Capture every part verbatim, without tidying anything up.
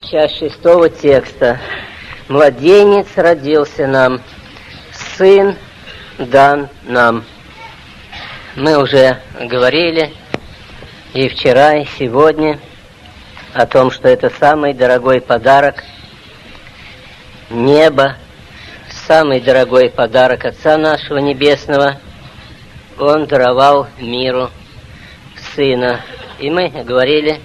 Часть шестого текста. Младенец родился нам, сын дан нам. Мы уже говорили и вчера, и сегодня о том, что это самый дорогой подарок неба, самый дорогой подарок Отца нашего Небесного. Он даровал миру Сына. И мы говорили,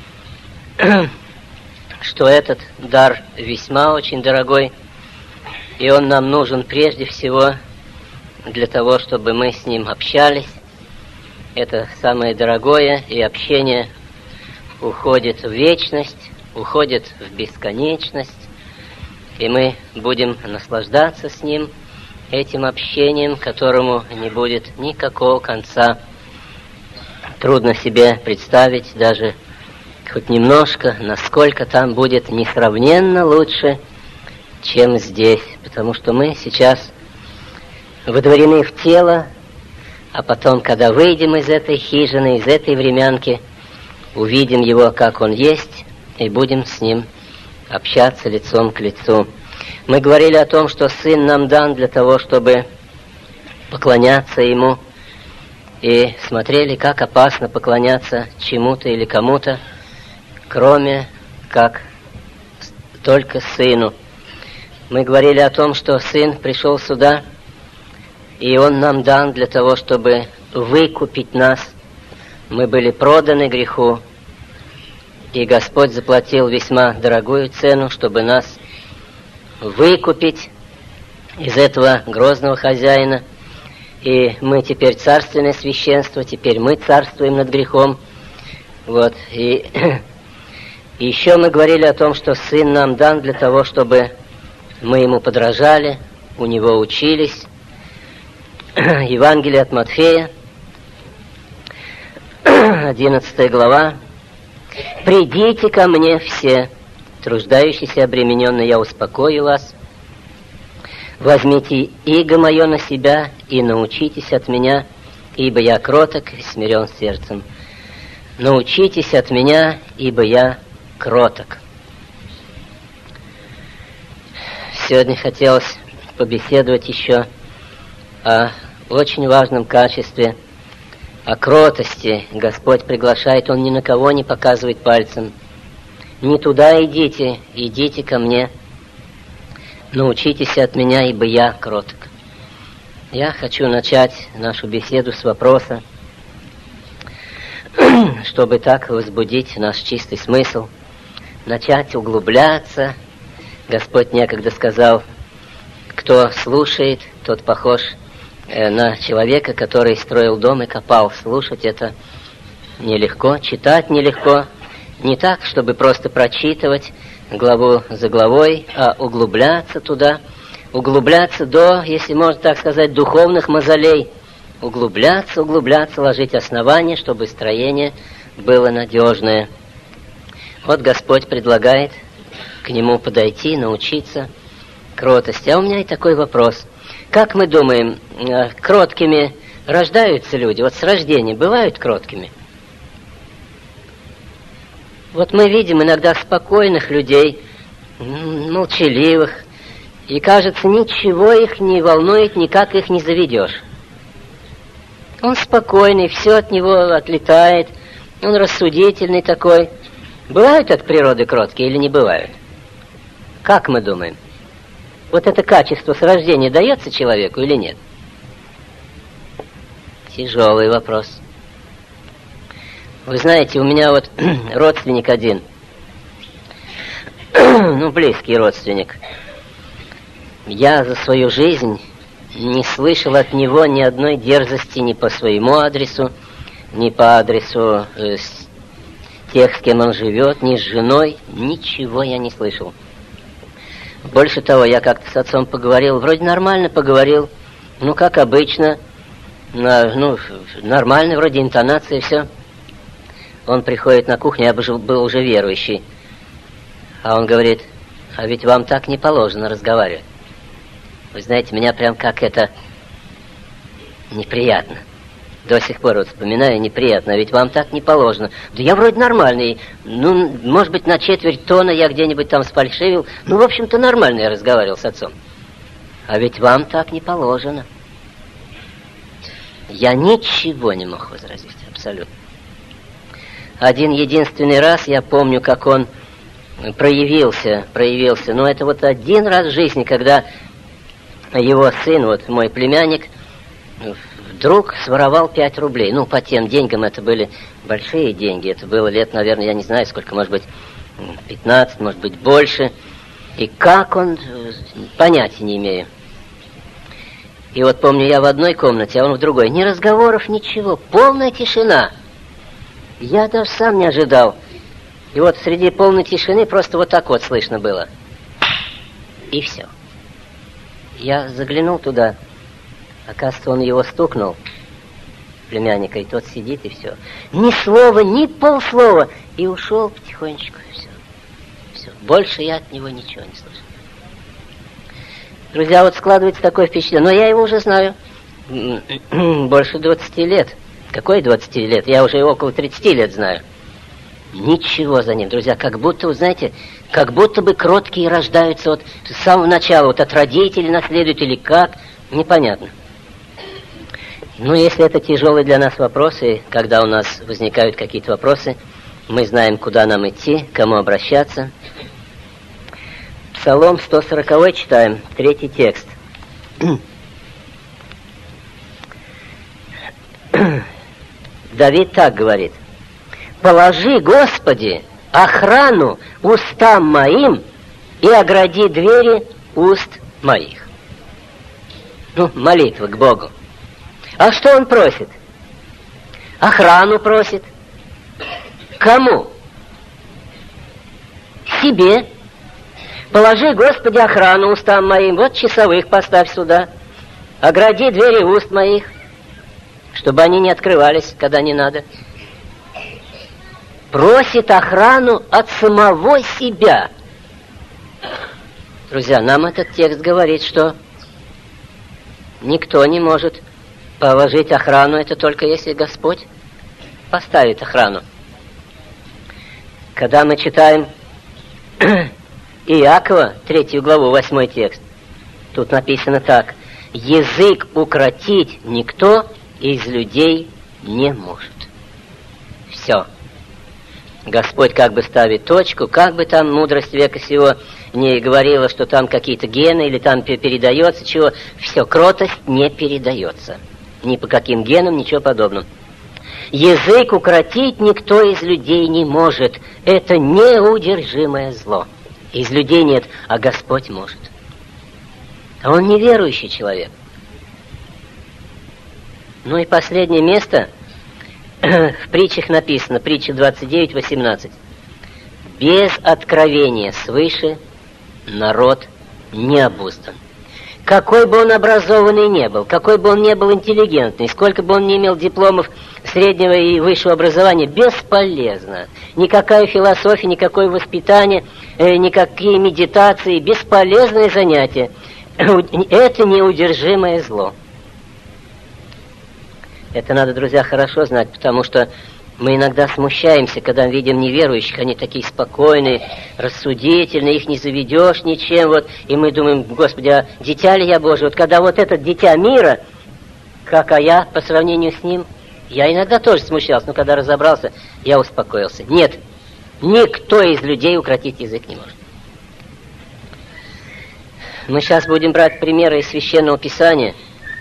что этот дар весьма очень дорогой, и он нам нужен прежде всего для того, чтобы мы с ним общались. Это самое дорогое, и общение уходит в вечность, уходит в бесконечность, и мы будем наслаждаться с ним, этим общением, которому не будет никакого конца. Трудно себе представить даже хоть немножко, насколько там будет несравненно лучше, чем здесь, потому что мы сейчас выдворены в тело, а потом, когда выйдем из этой хижины, из этой времянки, увидим его, как он есть, и будем с ним общаться лицом к лицу. Мы говорили о том, что Сын нам дан для того, чтобы поклоняться Ему, и смотрели, как опасно поклоняться чему-то или кому-то, кроме как только Сыну. Мы говорили о том, что Сын пришел сюда, и Он нам дан для того, чтобы выкупить нас. Мы были проданы греху, и Господь заплатил весьма дорогую цену, чтобы нас выкупить из этого грозного хозяина. И мы теперь царственное священство, теперь мы царствуем над грехом. Вот, и... И еще мы говорили о том, что Сын нам дан для того, чтобы мы Ему подражали, у Него учились. Евангелие от Матфея, одиннадцатая глава. «Придите ко мне все, труждающиеся и обремененные, я успокою вас. Возьмите иго мое на себя и научитесь от меня, ибо я кроток и смирен сердцем. Научитесь от меня, ибо я кроток». Сегодня хотелось побеседовать еще о очень важном качестве, о кротости. Господь приглашает, Он ни на кого не показывает пальцем. «Не туда идите, идите ко мне. Научитесь от меня, ибо я кроток». Я хочу начать нашу беседу с вопроса, чтобы так возбудить наш чистый смысл, начать углубляться. Господь некогда сказал, кто слушает, тот похож на человека, который строил дом и копал. Слушать это нелегко, читать нелегко. Не так, чтобы просто прочитывать главу за главой, а углубляться туда, углубляться до, если можно так сказать, духовных мавзолей. Углубляться, углубляться, ложить основания, чтобы строение было надежное. Вот Господь предлагает к Нему подойти, научиться кротости. А у меня и такой вопрос. Как мы думаем, кроткими рождаются люди? Вот с рождения бывают кроткими? Вот мы видим иногда спокойных людей, молчаливых, и кажется, ничего их не волнует, никак их не заведешь. Он спокойный, все от него отлетает, он рассудительный такой. Бывают от природы кроткие или не бывают? Как мы думаем? Вот это качество с рождения дается человеку или нет? Тяжелый вопрос. Вы знаете, у меня вот родственник один, ну, близкий родственник. Я за свою жизнь не слышал от него ни одной дерзости ни по своему адресу, ни по адресу э, тех, с кем он живет, ни с женой. Ничего я не слышал. Больше того, я как-то с отцом поговорил, вроде нормально поговорил, ну, как обычно, на, ну, нормально, вроде интонация, все. Он приходит на кухню, я был уже верующий, а он говорит, а ведь вам так не положено разговаривать. Вы знаете, меня прям как это неприятно. До сих пор вот вспоминаю, неприятно, ведь вам так не положено. Да я вроде нормальный, ну, может быть, на четверть тона я где-нибудь там сфальшивил. Ну, в общем-то, нормально я разговаривал с отцом. А ведь вам так не положено. Я ничего не мог возразить, абсолютно. Один единственный раз я помню, как он проявился, проявился. Но это вот один раз в жизни, когда его сын, вот мой племянник, вдруг своровал пять рублей. Ну, по тем деньгам это были большие деньги. Это было лет, наверное, я не знаю сколько, может быть, пятнадцать, может быть, больше. И как он, понятия не имею. И вот помню, я в одной комнате, а он в другой. Ни разговоров, ничего, полная тишина. Я даже сам не ожидал. И вот среди полной тишины просто вот так вот слышно было. И все. Я заглянул туда. Оказывается, он его стукнул, племянника, и тот сидит, и все. Ни слова, ни полслова. И ушел потихонечку, и все. Все. Больше я от него ничего не слышал. Друзья, вот складывается такое впечатление. Но я его уже знаю больше двадцати лет. Какой двадцати лет? Я уже около тридцати лет знаю. Ничего за ним, друзья. Как будто, вы знаете, как будто бы кроткие рождаются вот с самого начала, вот от родителей наследуют или как, непонятно. Ну, если это тяжелые для нас вопросы, когда у нас возникают какие-то вопросы, мы знаем, куда нам идти, к кому обращаться. Псалом сто сороковой читаем, третий текст. Давид так говорит: «Положи, Господи, охрану устам моим и огради двери уст моих». Ну, молитва к Богу. А что он просит? Охрану просит. Кому? Себе. Положи, Господи, охрану устам моим. Вот часовых поставь сюда. Огради двери уст моих, чтобы они не открывались, когда не надо. Просит охрану от самого себя. Друзья, нам этот текст говорит, что никто не может положить охрану, это только если Господь поставит охрану. Когда мы читаем Иакова, третью главу, восьмой текст, тут написано так: «Язык укротить никто из людей не может». Все. Господь как бы ставит точку, как бы там мудрость века сего не говорила, что там какие-то гены или там передается чего. Все, кротость не передается. Ни по каким генам, ничего подобного. Язык укротить никто из людей не может. Это неудержимое зло. Из людей нет, а Господь может. А он неверующий человек. Ну и последнее место. В притчах написано, притча двадцать девять восемнадцать. «Без откровения свыше народ не обуздан». Какой бы он образованный не был, какой бы он не был интеллигентный, сколько бы он ни имел дипломов среднего и высшего образования, бесполезно. Никакая философия, никакое воспитание, э, никакие медитации, бесполезное занятие. Это неудержимое зло. Это надо, друзья, хорошо знать, потому что мы иногда смущаемся, когда видим неверующих, они такие спокойные, рассудительные, их не заведешь ничем, вот, и мы думаем: Господи, а дитя ли я Божий? Вот когда вот этот дитя мира, как а я по сравнению с ним, я иногда тоже смущался, но когда разобрался, я успокоился. Нет, никто из людей укротить язык не может. Мы сейчас будем брать примеры из Священного Писания.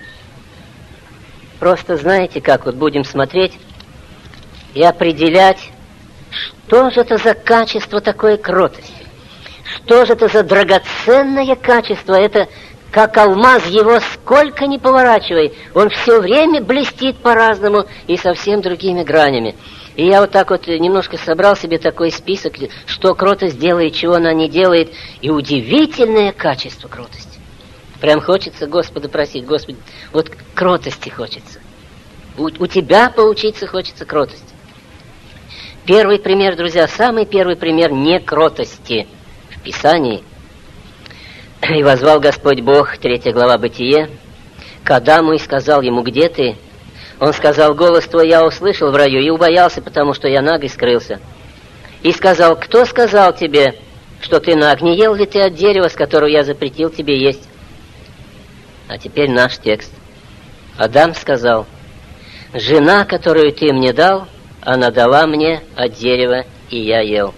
Просто знаете как, вот будем смотреть и определять, что же это за качество такое кротости. Что же это за драгоценное качество. Это как алмаз, его сколько ни поворачивай, он все время блестит по-разному и совсем другими гранями. И я вот так вот немножко собрал себе такой список, что кротость делает, чего она не делает. И удивительное качество кротости. Прям хочется Господа просить: Господи, вот кротости хочется. У, у Тебя поучиться хочется кротости. Первый пример, друзья, самый первый пример некротости в Писании. «И возвал Господь Бог», третья глава Бытие, «к Адаму и сказал ему: где ты? Он сказал: голос твой я услышал в раю и убоялся, потому что я наг и скрылся. И сказал: кто сказал тебе, что ты наг? Не ел ли ты от дерева, с которого я запретил тебе есть? А теперь наш текст. Адам сказал: жена, которую ты мне дал, она дала мне от дерева, и я ел.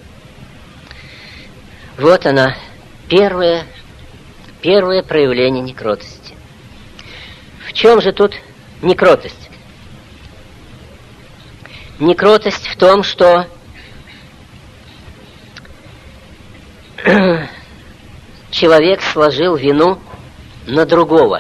Вот она, первое, первое проявление некротости. В чем же тут некротость? Некротость в том, что человек сложил вину на другого.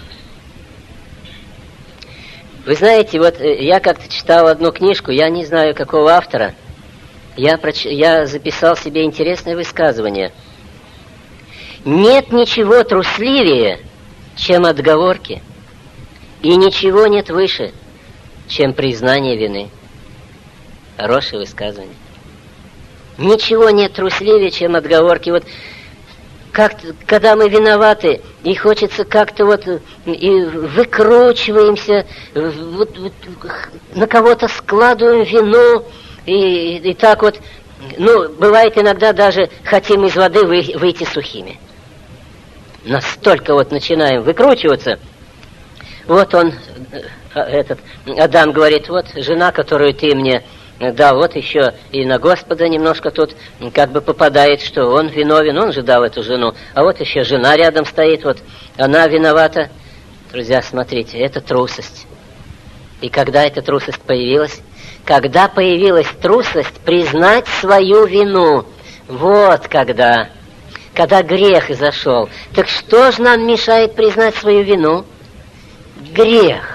Вы знаете, вот я как-то читал одну книжку, я не знаю, какого автора, я, проч... я записал себе интересное высказывание. Нет ничего трусливее, чем отговорки, и ничего нет выше, чем признание вины. Хорошее высказывание. Ничего нет трусливее, чем отговорки. Вот как, когда мы виноваты, и хочется как-то вот, и выкручиваемся, вот, вот, на кого-то складываем вину, и, и так вот, ну, бывает иногда даже хотим из воды вы, выйти сухими. Настолько вот начинаем выкручиваться. Вот он, этот, Адам говорит: вот жена, которую ты мне дал, вот еще и на Господа немножко тут как бы попадает, что он виновен, он же дал эту жену. А вот еще жена рядом стоит, вот она виновата. Друзья, смотрите, это трусость. И когда эта трусость появилась? Когда появилась трусость признать свою вину. Вот когда. Когда грех изошел. Так что же нам мешает признать свою вину? Грех.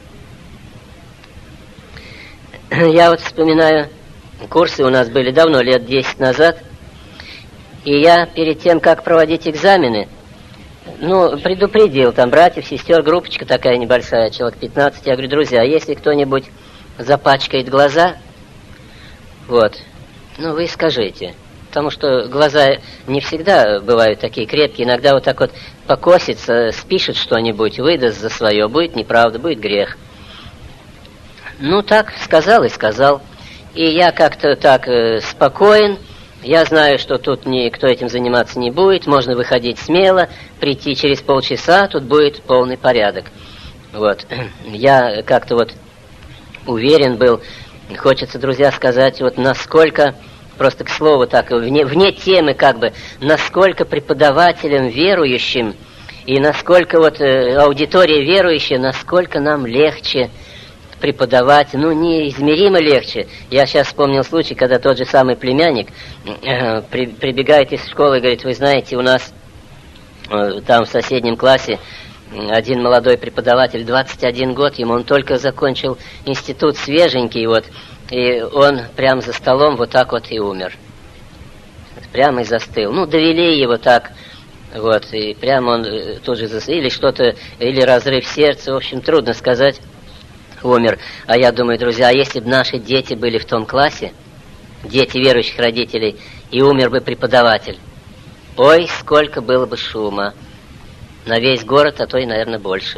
Я вот вспоминаю, курсы у нас были давно, лет десять назад, и я перед тем, как проводить экзамены, ну, предупредил там братьев, сестер, группочка такая небольшая, человек пятнадцать, я говорю: друзья, если кто-нибудь запачкает глаза, вот, ну, вы скажите, потому что глаза не всегда бывают такие крепкие, иногда вот так вот покосится, спишет что-нибудь, выдаст за свое, будет неправда, будет грех. Ну, так сказал и сказал. И я как-то так э, спокоен. Я знаю, что тут никто этим заниматься не будет. Можно выходить смело, прийти через полчаса, тут будет полный порядок. Вот. Я как-то вот уверен был. Хочется, друзья, сказать, вот насколько, просто к слову так, вне, вне темы как бы, насколько преподавателям верующим и насколько вот э, аудитория верующая, насколько нам легче преподавать, ну, неизмеримо легче. Я сейчас вспомнил случай, когда тот же самый племянник э, при, прибегает из школы и говорит: вы знаете, у нас э, там в соседнем классе один молодой преподаватель, двадцать один год ему, он только закончил институт, свеженький, вот, и он прямо за столом вот так вот и умер. Прямо и застыл. Ну, довели его так, вот, и прямо он тут же застыл, или что-то, или разрыв сердца, в общем, трудно сказать. Умер. А я думаю, друзья, а если бы наши дети были в том классе, дети верующих родителей, и умер бы преподаватель, ой, сколько было бы шума на весь город, а то и, наверное, больше.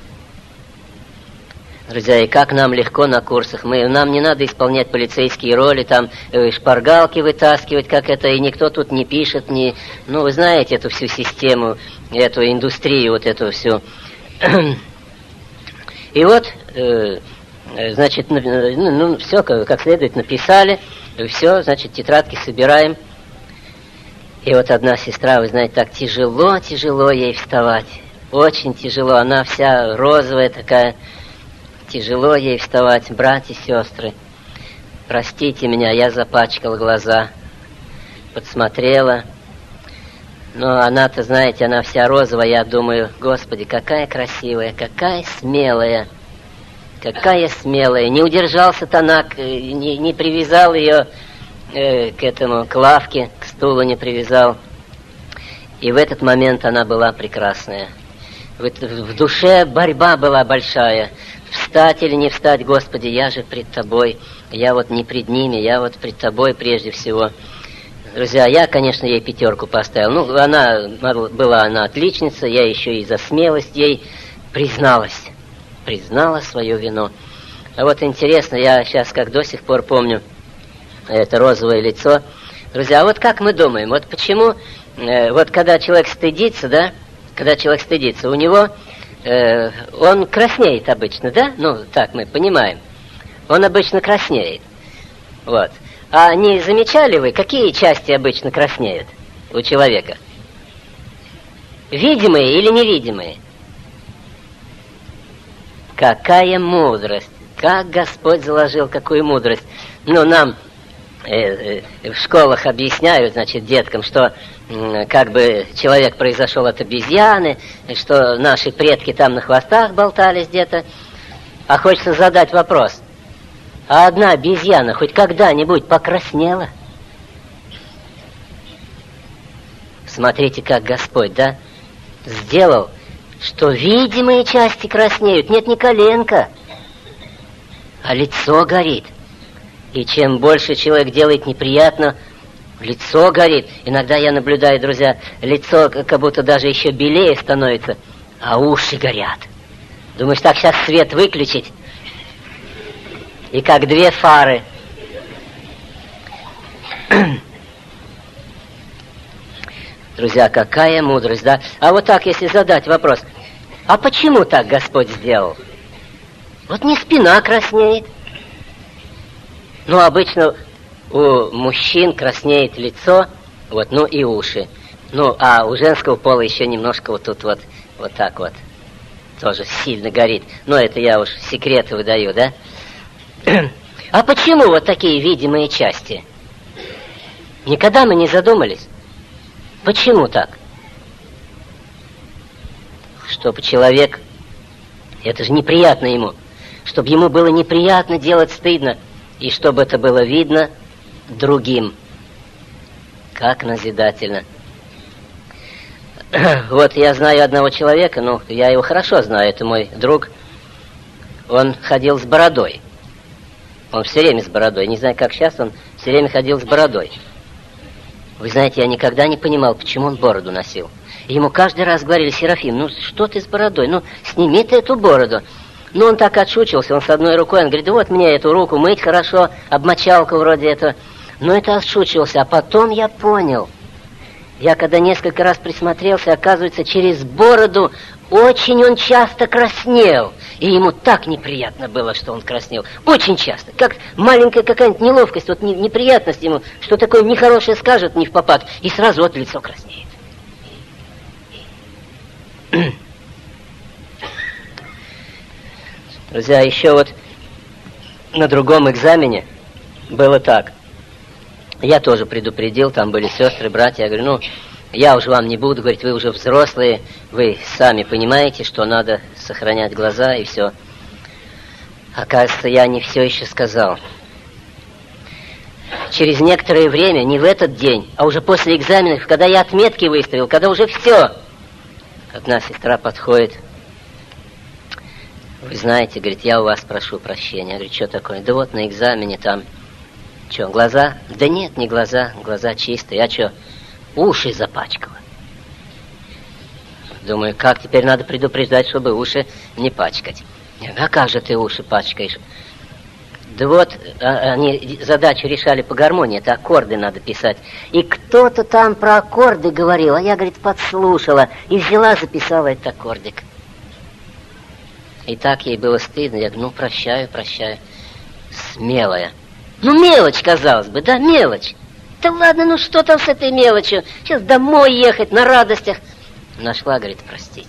Друзья, и как нам легко на курсах. Мы, нам не надо исполнять полицейские роли, там э, шпаргалки вытаскивать, как это, и никто тут не пишет, не... Ну, вы знаете эту всю систему, эту индустрию, вот эту всю... И вот, э, значит, ну, ну, все как, как следует написали, все, значит, тетрадки собираем. И вот одна сестра, вы знаете, так тяжело, тяжело ей вставать. Очень тяжело, она вся розовая такая. Тяжело ей вставать, братья и сестры. Простите меня, я запачкал глаза. Подсмотрела. Но она-то, знаете, она вся розовая, я думаю: Господи, какая красивая, какая смелая, какая смелая. Не удержался Танак, не, не привязал ее э, к этому, к лавке, к стулу не привязал. И в этот момент она была прекрасная. В, в душе борьба была большая. Встать или не встать, Господи, я же пред Тобой. Я вот не пред ними, я вот пред Тобой прежде всего. Друзья, я, конечно, ей пятерку поставил. Ну, она была она отличница, я еще и за смелость ей призналась. признала свою вину. А вот интересно, я сейчас как до сих пор помню это розовое лицо. Друзья, а вот как мы думаем, вот почему, э, вот когда человек стыдится, да, когда человек стыдится, у него, э, он краснеет обычно, да? Ну, так мы понимаем. Он обычно краснеет. Вот. А не замечали вы, какие части обычно краснеют у человека? Видимые или невидимые? Какая мудрость! Как Господь заложил, какую мудрость! Ну, нам э, э, в школах объясняют, значит, деткам, что э, как бы человек произошел от обезьяны, что наши предки там на хвостах болтались где-то. А хочется задать вопрос. А одна обезьяна хоть когда-нибудь покраснела? Смотрите, как Господь, да, сделал, что видимые части краснеют. Нет, не коленка, а лицо горит. И чем больше человек делает неприятно, лицо горит. Иногда я наблюдаю, друзья, лицо как будто даже еще белее становится, а уши горят. Думаешь, так сейчас свет выключить? И как две фары. Друзья, какая мудрость, да? А вот так, если задать вопрос, а почему так Господь сделал? Вот не спина краснеет. Ну, обычно у мужчин краснеет лицо, вот, ну и уши. Ну, а у женского пола еще немножко вот тут вот, вот так вот, тоже сильно горит. Но это я уж секреты выдаю, да? А почему вот такие видимые части? Никогда мы не задумались. Почему так? Чтобы человек, это же неприятно ему, чтобы ему было неприятно делать стыдно, и чтобы это было видно другим. Как назидательно. Вот я знаю одного человека, ну, я его хорошо знаю, это мой друг. Он ходил с бородой. Он все время с бородой. Не знаю, как сейчас, он все время ходил с бородой. Вы знаете, я никогда не понимал, почему он бороду носил. И ему каждый раз говорили: Серафим, ну что ты с бородой? Ну, сними ты эту бороду. Ну, он так отшучивался, он с одной рукой, он говорит: вот мне эту руку мыть хорошо, обмочалку вроде этого. Ну, это отшучивался. А потом я понял. Я когда несколько раз присмотрелся, оказывается, через бороду очень он часто краснел. И ему так неприятно было, что он краснел. Очень часто. Как маленькая какая-нибудь неловкость, вот неприятность ему, что такое нехорошее скажет не впопад, и сразу вот лицо краснеет. Друзья, еще вот на другом экзамене было так. Я тоже предупредил, там были сестры, братья. Я говорю, ну, я уже вам не буду говорить, вы уже взрослые, вы сами понимаете, что надо сохранять глаза и все. Оказывается, я не все еще сказал. Через некоторое время, не в этот день, а уже после экзаменов, когда я отметки выставил, когда уже все, одна сестра подходит. Вы знаете, говорит, я у вас прошу прощения. Я говорю, что такое? Да вот на экзамене там... Что, глаза? Да нет, не глаза, глаза чистые. А что, уши запачкала. Думаю, как теперь надо предупреждать, чтобы уши не пачкать. А как же ты уши пачкаешь? Да вот, они задачу решали по гармонии, это аккорды надо писать. И кто-то там про аккорды говорил, а я, говорит, подслушала и взяла, записала этот аккордик. И так ей было стыдно. Я говорю, ну, прощаю, прощаю. Смелая. Ну, мелочь, казалось бы, да, мелочь. Да ладно, ну что там с этой мелочью? Сейчас домой ехать на радостях. Нашла, говорит, простите.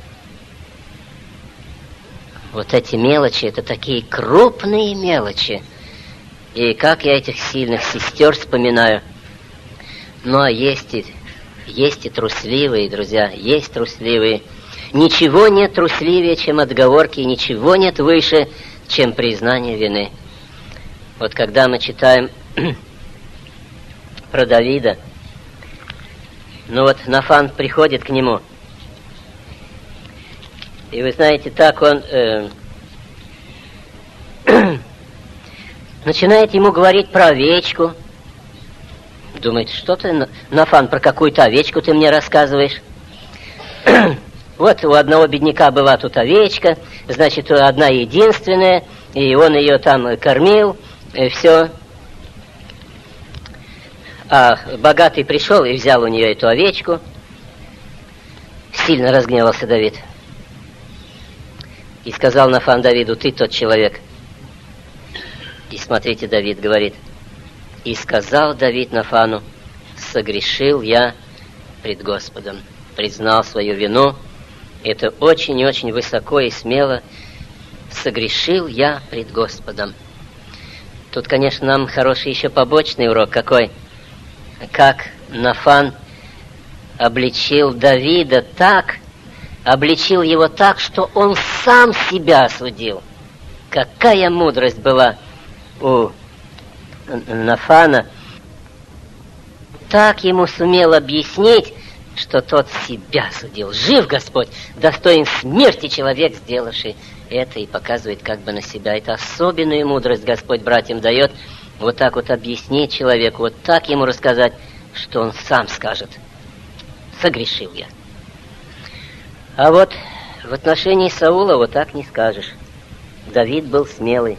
Вот эти мелочи, это такие крупные мелочи. И как я этих сильных сестер вспоминаю. Ну, а есть и, есть и трусливые, друзья, есть трусливые. Ничего нет трусливее, чем отговорки, ничего нет выше, чем признание вины. Вот когда мы читаем про Давида, ну вот Нафан приходит к нему, и вы знаете, так он э, начинает ему говорить про овечку. Думает, что ты, Нафан, про какую-то овечку ты мне рассказываешь? Вот у одного бедняка была тут овечка, значит, одна единственная, и он ее там кормил, и все. А богатый пришел и взял у нее эту овечку. Сильно разгневался Давид. И сказал Нафан Давиду: ты тот человек. И смотрите, Давид говорит: и сказал Давид Нафану: согрешил я пред Господом. Признал свою вину. Это очень и очень высоко и смело. Согрешил я пред Господом. Тут, конечно, нам хороший еще побочный урок какой. Как Нафан обличил Давида так, обличил его так, что он сам себя осудил. Какая мудрость была у Нафана. Так ему сумел объяснить, что тот себя судил. Жив Господь, достоин смерти человек, сделавший это, и показывает как бы на себя. Это особенную мудрость Господь братьям дает. Вот так вот объяснить человеку, вот так ему рассказать, что он сам скажет: согрешил я. А вот в отношении Саула вот так не скажешь. Давид был смелый.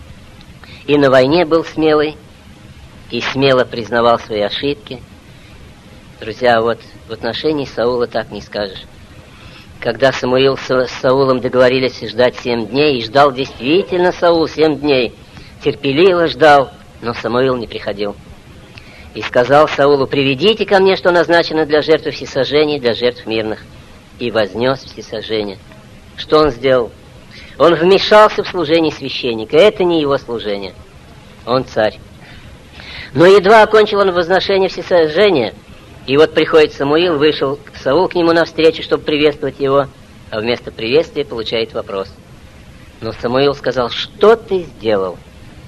И на войне был смелый, и смело признавал свои ошибки. Друзья, вот в отношении Саула так не скажешь. Когда Самуил с Саулом договорились ждать семь дней, и ждал действительно Саул семь дней, терпеливо ждал, но Самуил не приходил. И сказал Саулу: приведите ко мне, что назначено для жертвы всесожжений, для жертв мирных. И вознес всесожжение. Что он сделал? Он вмешался в служение священника. Это не его служение. Он царь. Но едва окончил он возношение всесожжения, и вот приходит Самуил, вышел Саул к нему навстречу, чтобы приветствовать его, а вместо приветствия получает вопрос. Но Самуил сказал: что ты сделал?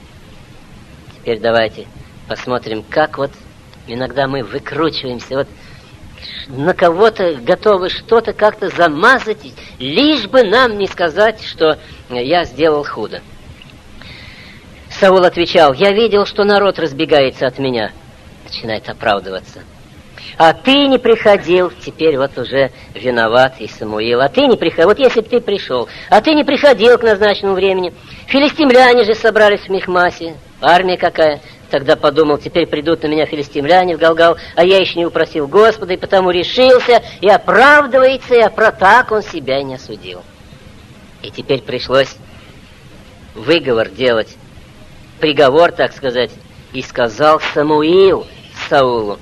Теперь давайте посмотрим, как вот иногда мы выкручиваемся, вот на кого-то готовы что-то как-то замазать, лишь бы нам не сказать, что я сделал худо. Саул отвечал: я видел, что народ разбегается от меня. Начинает оправдываться. А ты не приходил, теперь вот уже виноват и Самуил. А ты не приходил, вот если бы ты пришел, а ты не приходил к назначенному времени. Филистимляне же собрались в Михмасе, армия какая. Тогда подумал: теперь придут на меня филистимляне в Галгал, а я еще не упросил Господа, и потому решился, и оправдывается, и про так он себя и не осудил. И теперь пришлось выговор делать, приговор, так сказать, и сказал Самуил Саулу: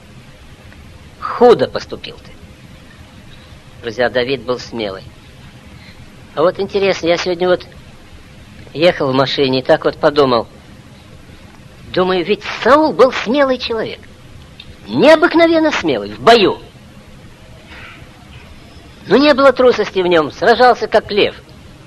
худо поступил ты. Друзья, Давид был смелый. А вот интересно, я сегодня вот ехал в машине и так вот подумал. Думаю, ведь Саул был смелый человек. Необыкновенно смелый, в бою. Но не было трусости в нем, сражался как лев.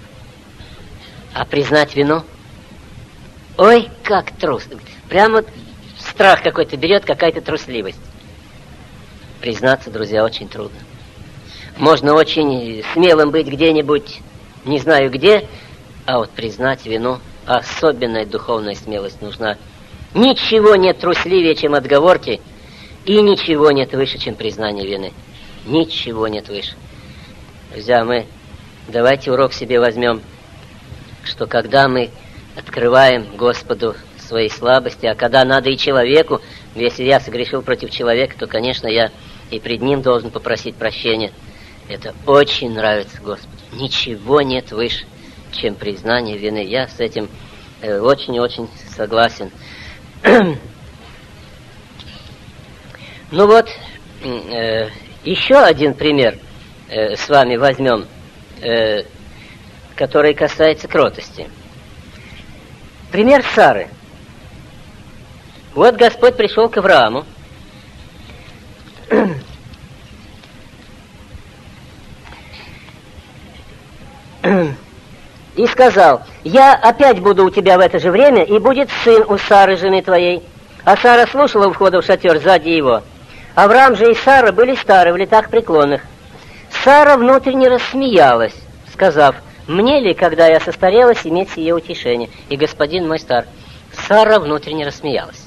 А признать вину? Ой, как трус. Прямо страх какой-то берет, какая-то трусливость. Признаться, друзья, очень трудно. Можно очень смелым быть где-нибудь, не знаю где, а вот признать вину, особенная духовная смелость нужна. Ничего нет трусливее, чем отговорки, и ничего нет выше, чем признание вины. Ничего нет выше. Друзья, мы давайте урок себе возьмем, что когда мы открываем Господу свои слабости, а когда надо и человеку, если я согрешил против человека, то, конечно, я и пред ним должен попросить прощения. Это очень нравится Господу. Ничего нет выше, чем признание вины. Я с этим э, очень и очень согласен. Ну вот, э, еще один пример э, с вами возьмем, э, который касается кротости. Пример Сары. Вот Господь пришел к Аврааму и сказал: я опять буду у тебя в это же время, и будет сын у Сары, жены твоей. А Сара слушала у входа в шатер сзади его. Авраам же и Сара были стары, в летах преклонных. Сара внутренне рассмеялась, сказав: мне ли, когда я состарелась, иметь сие утешение? И господин мой стар. Сара внутренне рассмеялась.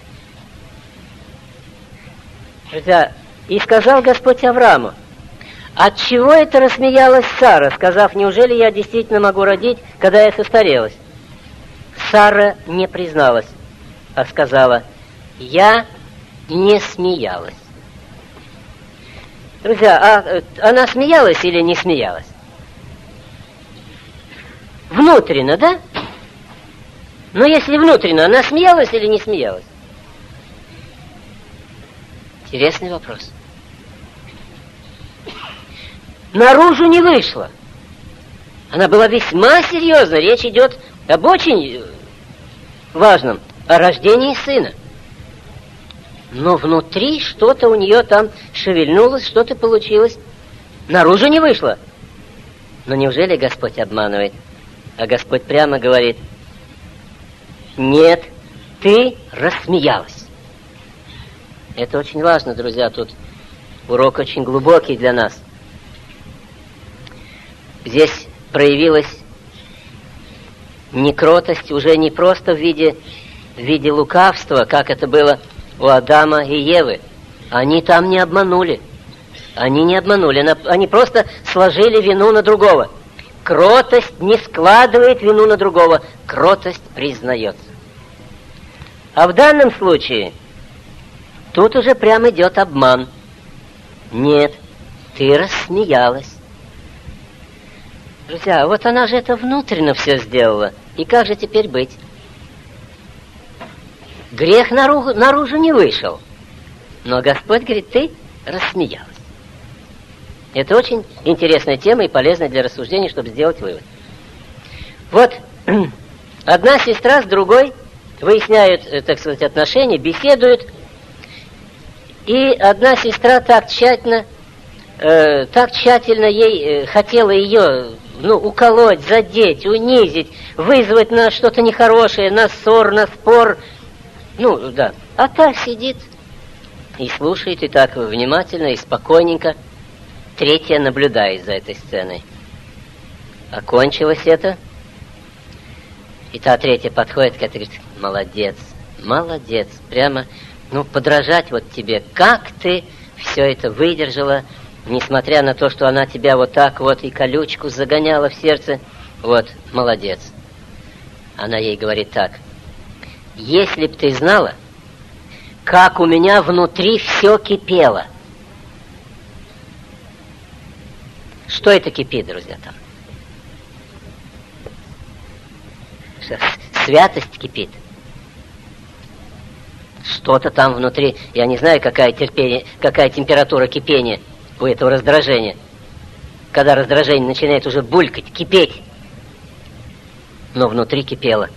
Друзья, и сказал Господь Аврааму: От чего это рассмеялась Сара, сказав: неужели я действительно могу родить, когда я состарелась? Сара не призналась, а сказала: я не смеялась. Друзья, а она смеялась или не смеялась? Внутренно, да? Но если внутренно, она смеялась или не смеялась? Интересный вопрос. Наружу не вышла. Она была весьма серьезна. Речь идет об очень важном, о рождении сына. Но внутри что-то у нее там шевельнулось, что-то получилось. Наружу не вышло. Но неужели Господь обманывает? А Господь прямо говорит: нет, ты рассмеялась. Это очень важно, друзья. Тут урок очень глубокий для нас. Здесь проявилась некротость уже не просто в виде, в виде лукавства, как это было у Адама и Евы. Они там не обманули. Они не обманули. Они просто сложили вину на другого. Кротость не складывает вину на другого. Кротость признается. А в данном случае тут уже прямо идет обман. Нет, ты рассмеялась. Друзья, вот она же это внутренно все сделала. И как же теперь быть? Грех наружу, наружу не вышел. Но Господь говорит: ты рассмеялась. Это очень интересная тема и полезная для рассуждения, чтобы сделать вывод. Вот одна сестра с другой выясняют, так сказать, отношения, беседуют. И одна сестра так тщательно, э, так тщательно ей э, хотела ее, ну, уколоть, задеть, унизить, вызвать на что-то нехорошее, на ссор, на спор. Ну, да. А та сидит и слушает, и так внимательно, и спокойненько. Третья наблюдает за этой сценой. Окончилось это. И та третья подходит к этой и говорит: молодец, молодец, прямо, ну, подражать вот тебе. Как ты все это выдержала, несмотря на то, что она тебя вот так вот и колючку загоняла в сердце. Вот, молодец. Она ей говорит так: если б ты знала, как у меня внутри все кипело. Что это кипит, друзья, там? Святость кипит. Что-то там внутри. Я не знаю, какая, терпение, какая температура кипения у этого раздражения. Когда раздражение начинает уже булькать, кипеть. Но внутри кипело.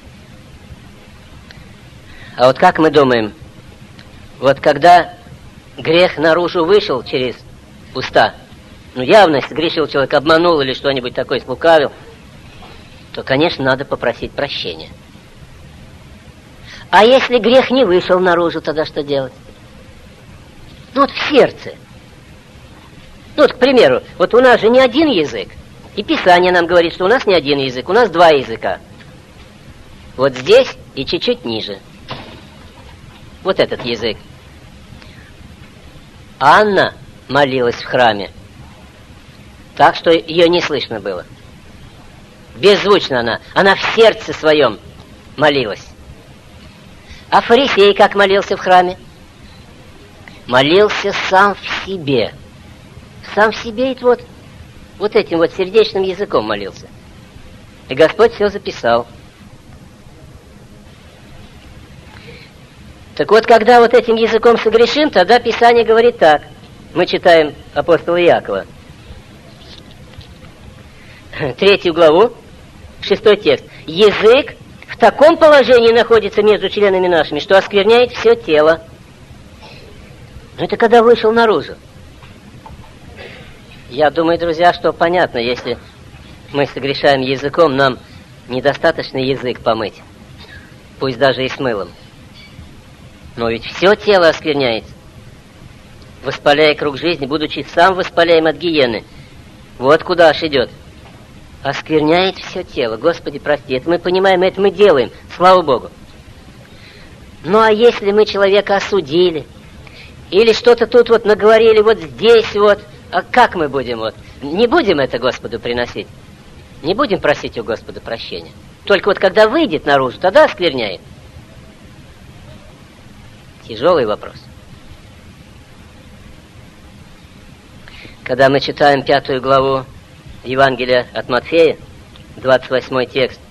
А вот как мы думаем, вот когда грех наружу вышел через уста, ну явно сгрешил человек, обманул или что-нибудь такое, слукавил, то, конечно, надо попросить прощения. А если грех не вышел наружу, тогда что делать? Ну вот в сердце. Ну вот, к примеру, вот у нас же не один язык. И Писание нам говорит, что у нас не один язык, у нас два языка. Вот здесь и чуть-чуть ниже. Вот этот язык. Анна молилась в храме так, что ее не слышно было. Беззвучно она. Она в сердце своем молилась. А фарисей как молился в храме? Молился сам в себе. Сам в себе и вот, вот этим вот сердечным языком молился. И Господь все записал. Так вот, когда вот этим языком согрешим, тогда Писание говорит так. Мы читаем апостола Иакова. Третью главу, шестой текст. Язык в таком положении находится между членами нашими, что оскверняет все тело. Но это когда вышел наружу. Я думаю, друзья, что понятно, если мы согрешаем языком, нам недостаточно язык помыть, пусть даже и с мылом. Но ведь все тело оскверняется, воспаляя круг жизни, будучи сам воспаляем от гиены. Вот куда аж идет. Оскверняет все тело. Господи, прости, это мы понимаем, это мы делаем, слава Богу. Ну а если мы человека осудили, или что-то тут вот наговорили вот здесь вот, А как мы будем вот? Не будем это Господу приносить. Не будем просить у Господа прощения. Только вот когда выйдет наружу, тогда оскверняет. Тяжелый вопрос. Когда мы читаем пятую главу Евангелия от Матфея, двадцать восьмой текст,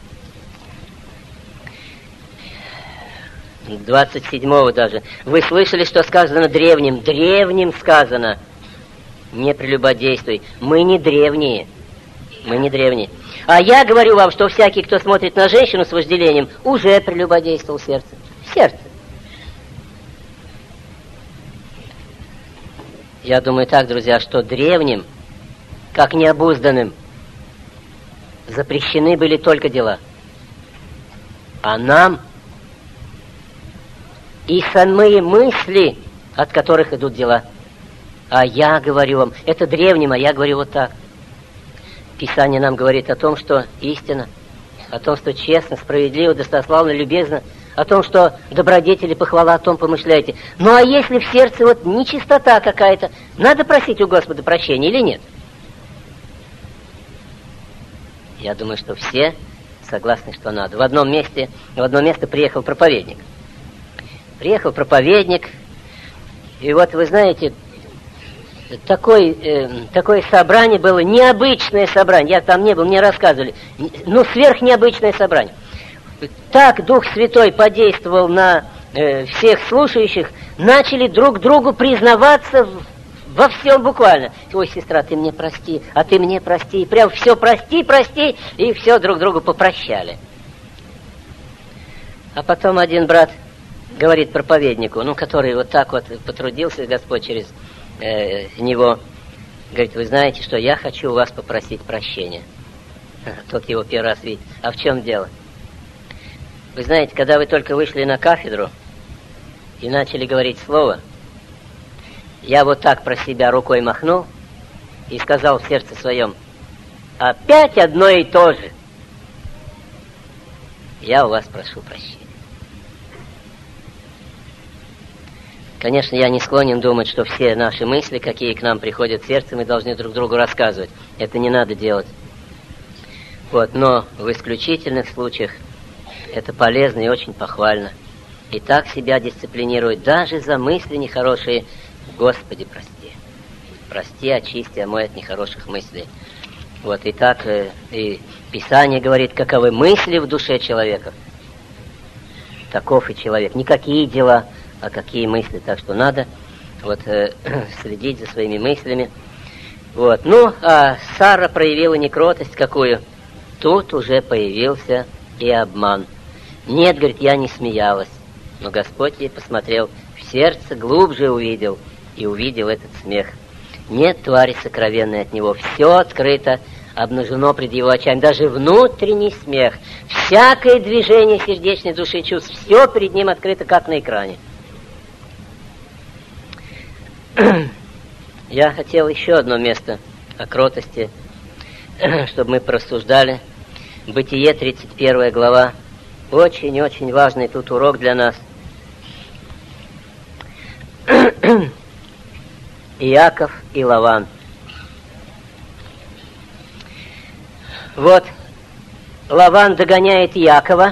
двадцать седьмого даже. Вы слышали, что сказано древним? Древним сказано. Не прелюбодействуй. Мы не древние. Мы не древние. А я говорю вам, что всякий, кто смотрит на женщину с вожделением, уже прелюбодействовал в сердце. В сердце. Я думаю так, друзья, что древним, как необузданным, запрещены были только дела. А нам и самые мысли, от которых идут дела. А я говорю вам, это древним, а я говорю вот так. Писание нам говорит о том, что истина, о том, что честно, справедливо, достославно, любезно, о том, что добродетели, похвала, о том помышляйте. Ну а если в сердце вот нечистота какая-то, надо просить у Господа прощения или нет? Я думаю, что все согласны, что надо. В одном месте, в одно место приехал проповедник. Приехал проповедник, и вот вы знаете, такой, э, такое собрание было, необычное собрание, я там не был, мне рассказывали, ну, сверхнеобычное собрание. Так Дух Святой подействовал на э, всех слушающих, начали друг другу признаваться в, во всем буквально. Ой, сестра, ты мне прости, а ты мне прости, прям все прости, прости, и все друг другу попрощали. А потом один брат говорит проповеднику, ну, который вот так вот потрудился Господь через э, него, говорит, вы знаете, что я хочу у вас попросить прощения. Тот его первый раз видит. А в чем дело? Вы знаете, когда вы только вышли на кафедру и начали говорить слово, я вот так про себя рукой махнул и сказал в сердце своем, опять одно и то же. Я у вас прошу прощения. Конечно, я не склонен думать, что все наши мысли, какие к нам приходят в сердце, мы должны друг другу рассказывать. Это не надо делать. Вот, но в исключительных случаях это полезно и очень похвально. И так себя дисциплинировать, даже за мысли нехорошие. Господи, прости. Прости, очисти, омой от нехороших мыслей. Вот, и так э, и Писание говорит, каковы мысли в душе человека. Таков и человек. Никакие дела, а какие мысли. Так что надо вот э, следить за своими мыслями. Вот. Ну, а Сара проявила некротость какую. Тут уже появился и обман. Нет, говорит, я не смеялась. Но Господь ей посмотрел в сердце, глубже увидел, и увидел этот смех. Нет твари сокровенной от него. Все открыто, обнажено пред его очами. Даже внутренний смех, всякое движение сердечной души чувств, все перед ним открыто, как на экране. Я хотел еще одно место о кротости, чтобы мы порассуждали. Бытие, тридцать первая глава. Очень-очень важный тут урок для нас. Иаков и Лаван. Вот, Лаван догоняет Иакова.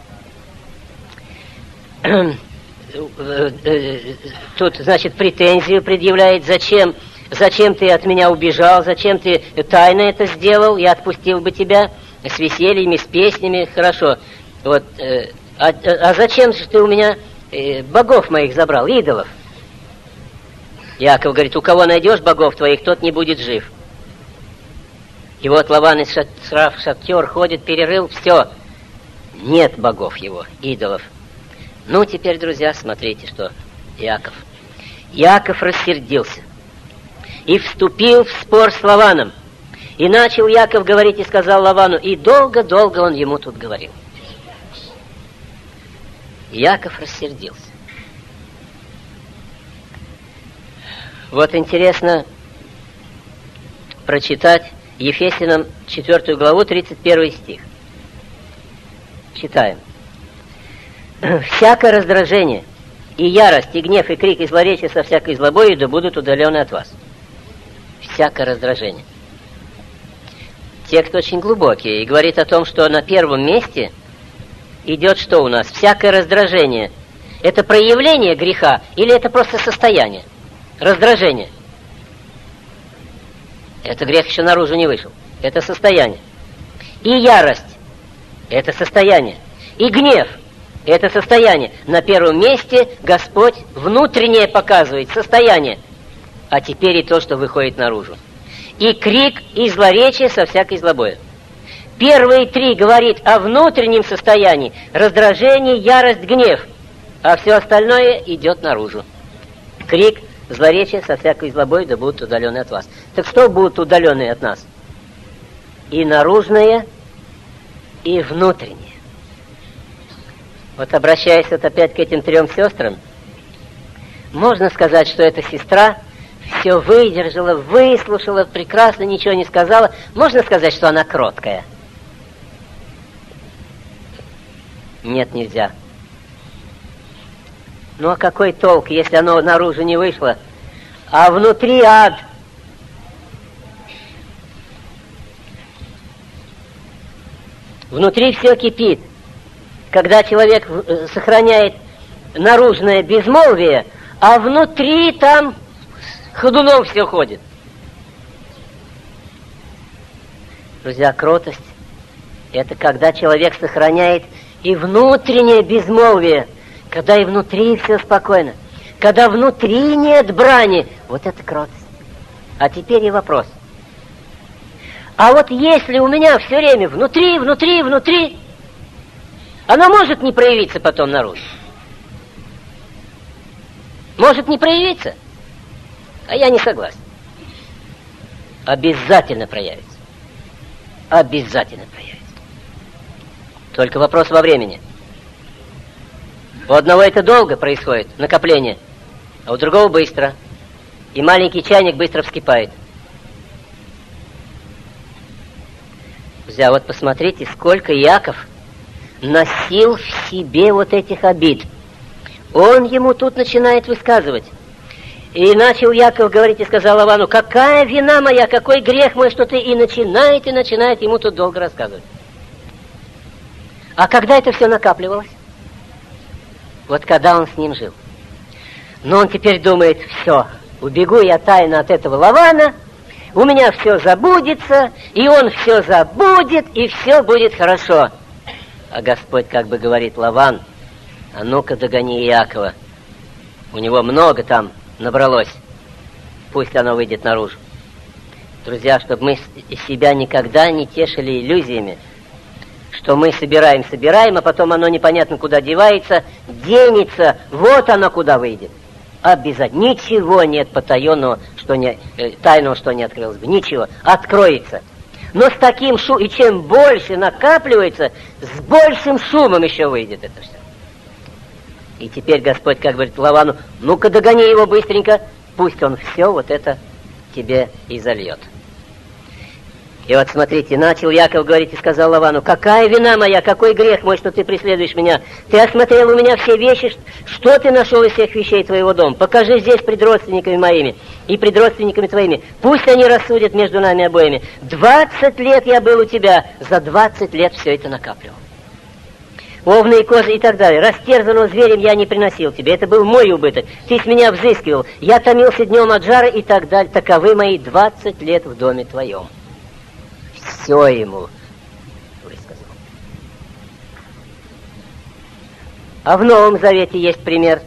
Тут, значит, претензию предъявляет, зачем, зачем ты от меня убежал, зачем ты тайно это сделал, я отпустил бы тебя с весельями, с песнями, хорошо. Вот, э, а, а зачем же ты у меня э, богов моих забрал, идолов? Иаков говорит, у кого найдешь богов твоих, тот не будет жив. И вот Лаван из шатра в шатер ходит, перерыл, все, нет богов его, идолов. Ну, теперь, друзья, смотрите, что Иаков. Иаков рассердился и вступил в спор с Лаваном. И начал Иаков говорить и сказал Лавану, и долго-долго он ему тут говорил. Иаков рассердился. Вот интересно прочитать Ефесянам четвёртую главу, тридцать первый стих. Читаем. «Всякое раздражение, и ярость, и гнев, и крик, и злоречие со всякой злобою да будут удалены от вас». всякое раздражение. Текст очень глубокий и говорит о том, что на первом месте идет что у нас? Всякое раздражение. Это проявление греха или это просто состояние? Раздражение. Это грех еще наружу не вышел. Это состояние. И ярость. Это состояние. И гнев. Это состояние. На первом месте Господь внутреннее показывает состояние. А теперь и то, что выходит наружу. И крик, и злоречие со всякой злобою. Первые три говорит о внутреннем состоянии. Раздражение, ярость, гнев. А все остальное идет наружу. Крик, злоречие со всякой злобой, да будут удалены от вас. Так что будут удалены от нас? И наружное, и внутреннее. Вот обращаясь вот опять к этим трем сестрам, можно сказать, что эта сестра все выдержала, выслушала, прекрасно, ничего не сказала. Можно сказать, что она кроткая? Нет, нельзя. Ну а какой толк, если оно наружу не вышло, а внутри ад? Внутри все кипит. Когда человек сохраняет наружное безмолвие, а внутри там ходуном все ходит. Друзья, кротость — это когда человек сохраняет и внутреннее безмолвие, когда и внутри все спокойно, когда внутри нет брани. Вот это кротость. А теперь и вопрос. А вот если у меня все время внутри, внутри, внутри, оно может не проявиться потом наружу? Может не проявиться? А я не согласен. Обязательно проявится. Обязательно проявится. Только вопрос во времени. У одного это долго происходит, накопление, а у другого быстро. И маленький чайник быстро вскипает. Друзья, вот посмотрите, сколько Иаков носил в себе вот этих обид. Он ему тут начинает высказывать. И начал Яков говорить и сказал Лавану: какая вина моя, какой грех мой, что ты... И начинает, и начинает ему тут долго рассказывать. А когда это все накапливалось? Вот когда он с ним жил. Но он теперь думает: все, убегу я тайно от этого Лавана, у меня все забудется, и он все забудет, и все будет хорошо. А Господь как бы говорит: Лаван, а ну-ка догони Иакова. У него много там набралось. Пусть оно выйдет наружу. Друзья, чтобы мы себя никогда не тешили иллюзиями, что мы собираем, собираем, а потом оно непонятно куда девается, денется, вот оно куда выйдет. Обязательно. Ничего нет потаенного, что не, э, тайного, что не открылось бы. Ничего. Откроется. Но с таким шумом, и чем больше накапливается, с большим шумом еще выйдет это все. И теперь Господь как говорит Лавану: ну-ка догони его быстренько, пусть он все вот это тебе и зальет. И вот смотрите, начал Яков говорить и сказал Лавану: какая вина моя, какой грех мой, что ты преследуешь меня? Ты осмотрел у меня все вещи, что ты нашел из всех вещей твоего дома? Покажи здесь пред родственниками моими и пред родственниками твоими. Пусть они рассудят между нами обоими. Двадцать лет я был у тебя, за двадцать лет все это накапливал. Овны и козы и так далее. Растерзанного зверем я не приносил тебе. Это был мой убыток. Ты с меня взыскивал. Я томился днем от жара и так далее. Таковы мои двадцать лет в доме твоем. Все ему высказал. А в Новом Завете есть пример,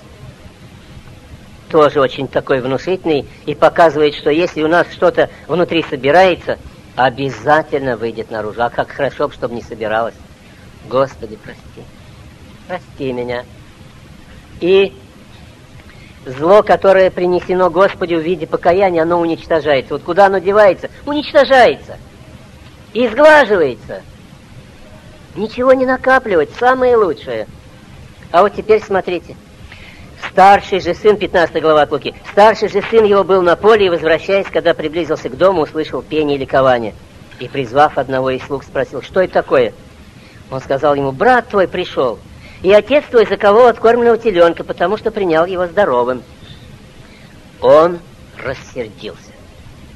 тоже очень такой внушительный, и показывает, что если у нас что-то внутри собирается, обязательно выйдет наружу. А как хорошо, чтобы не собиралось. Господи, прости. Прости меня. И зло, которое принесено Господу в виде покаяния, оно уничтожается. Вот куда оно девается? Уничтожается. Изглаживается. Ничего не накапливать, самое лучшее. А вот теперь смотрите. Старший же сын, пятнадцатая глава от Луки, старший же сын его был на поле, и, возвращаясь, когда приблизился к дому, услышал пение и ликование. И, призвав одного из слуг, спросил: что это такое? Он сказал ему: брат твой пришел, и отец твой заколол откормленного теленка, потому что принял его здоровым. Он рассердился.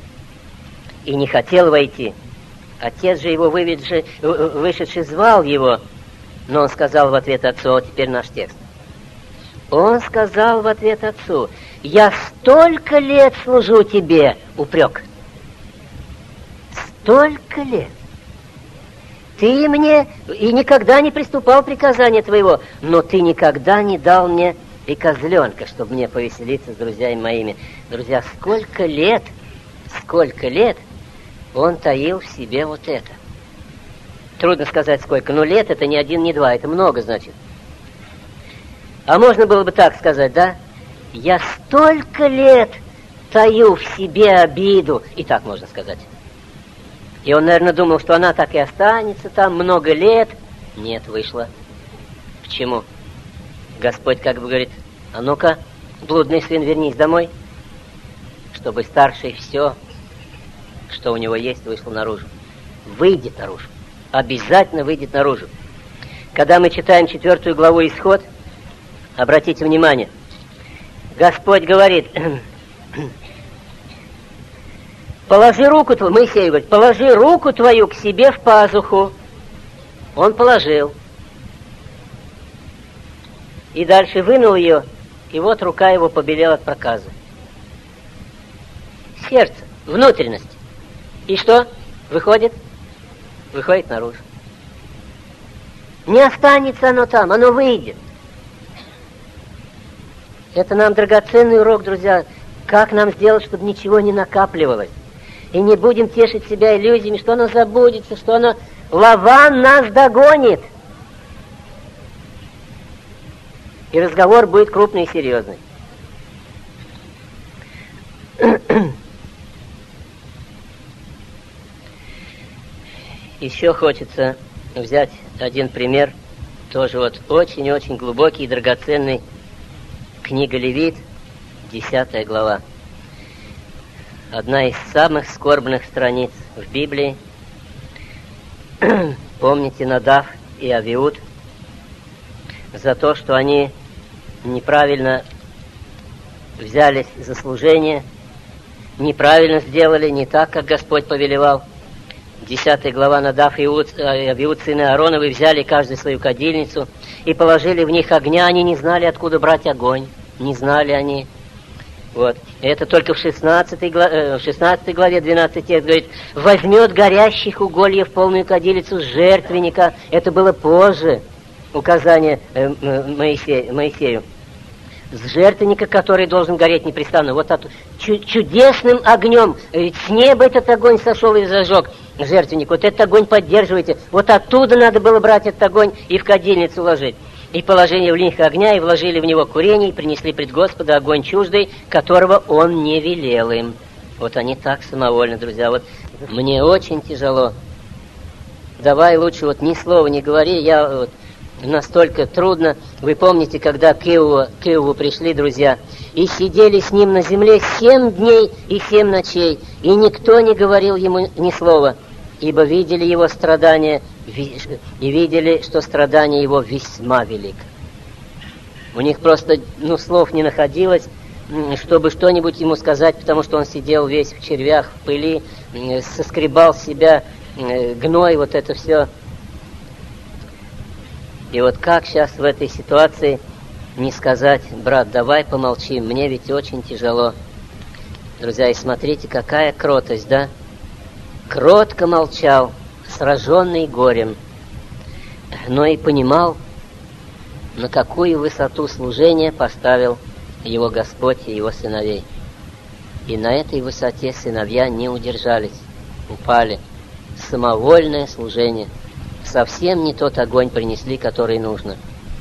и не хотел войти. Отец же его, выведший, вышедший, звал его, но он сказал в ответ отцу, вот теперь наш текст. Он сказал в ответ отцу: «Я столько лет служу тебе», упрек. Столько лет. Ты мне и никогда не приступал приказания твоего, но ты никогда не дал мне и козленка, чтобы мне повеселиться с друзьями моими. Друзья, сколько лет, сколько лет он таил в себе вот это. Трудно сказать сколько, но лет это не один, не два, это много, значит. А можно было бы так сказать, да? Я столько лет таю в себе обиду, и так можно сказать. И он, наверное, думал, что она так и останется там много лет. Нет, вышло. Почему? Господь как бы говорит: а ну-ка, блудный сын, вернись домой, чтобы старший все, что у него есть, вышло наружу. Выйдет наружу. Обязательно выйдет наружу. Когда мы читаем четвертую главу Исход, обратите внимание, Господь говорит: положи руку твою, Моисей говорит, положи руку твою к себе в пазуху. Он положил. И дальше вынул ее, и вот рука его побелела от проказа. Сердце, внутренность. И что? Выходит? Выходит наружу. Не останется оно там, оно выйдет. Это нам драгоценный урок, друзья. Как нам сделать, чтобы ничего не накапливалось. И не будем тешить себя иллюзиями, что оно забудется, что оно... Лаван нас догонит. И разговор будет крупный и серьезный. Еще хочется взять один пример, тоже вот очень-очень глубокий и драгоценный. Книга Левит, десятая глава. Одна из самых скорбных страниц в Библии. Помните Надав и Авиуд за то, что они неправильно взялись за служение, неправильно сделали, не так, как Господь повелевал. Десятая глава. Надав и Авиуд, сыны Аароновы, взяли каждый свою кадильницу и положили в них огня. Они не знали, откуда брать огонь. Не знали они. Вот. Это только в шестнадцатой главе, в шестнадцатой главе, двенадцатый текст говорит: возьмет горящих угольев полную кадилицу с жертвенника. Это было позже указание э, Моисею, Моисею. С жертвенника, который должен гореть непрестанно. Вот от, чу- чудесным огнем. Ведь с неба этот огонь сошел и зажег жертвенник. Вот этот огонь поддерживайте. Вот оттуда надо было брать этот огонь и в кадильницу ложить. И положили в них огня, и вложили в него курение, и принесли пред Господа огонь чуждый, которого Он не велел им. Вот они так самовольно, друзья. Вот мне очень тяжело. Давай лучше вот ни слова не говори, я вот настолько трудно. Вы помните, когда к Иову, к Иову пришли друзья, и сидели с ним на земле семь дней и семь ночей, и никто не говорил ему ни слова, ибо видели его страдания, и видели, что страдание его весьма велико. У них просто, ну, слов не находилось, чтобы что-нибудь ему сказать, потому что он сидел весь в червях, в пыли, соскребал с себя гной, вот это все. И вот как сейчас в этой ситуации не сказать: брат, давай помолчим, мне ведь очень тяжело. Друзья, и смотрите, какая кротость, да? Кротко молчал, сраженный горем, но и понимал, на какую высоту служения поставил его Господь и его сыновей. И на этой высоте сыновья не удержались, упали. Самовольное служение. Совсем не тот огонь принесли, который нужно.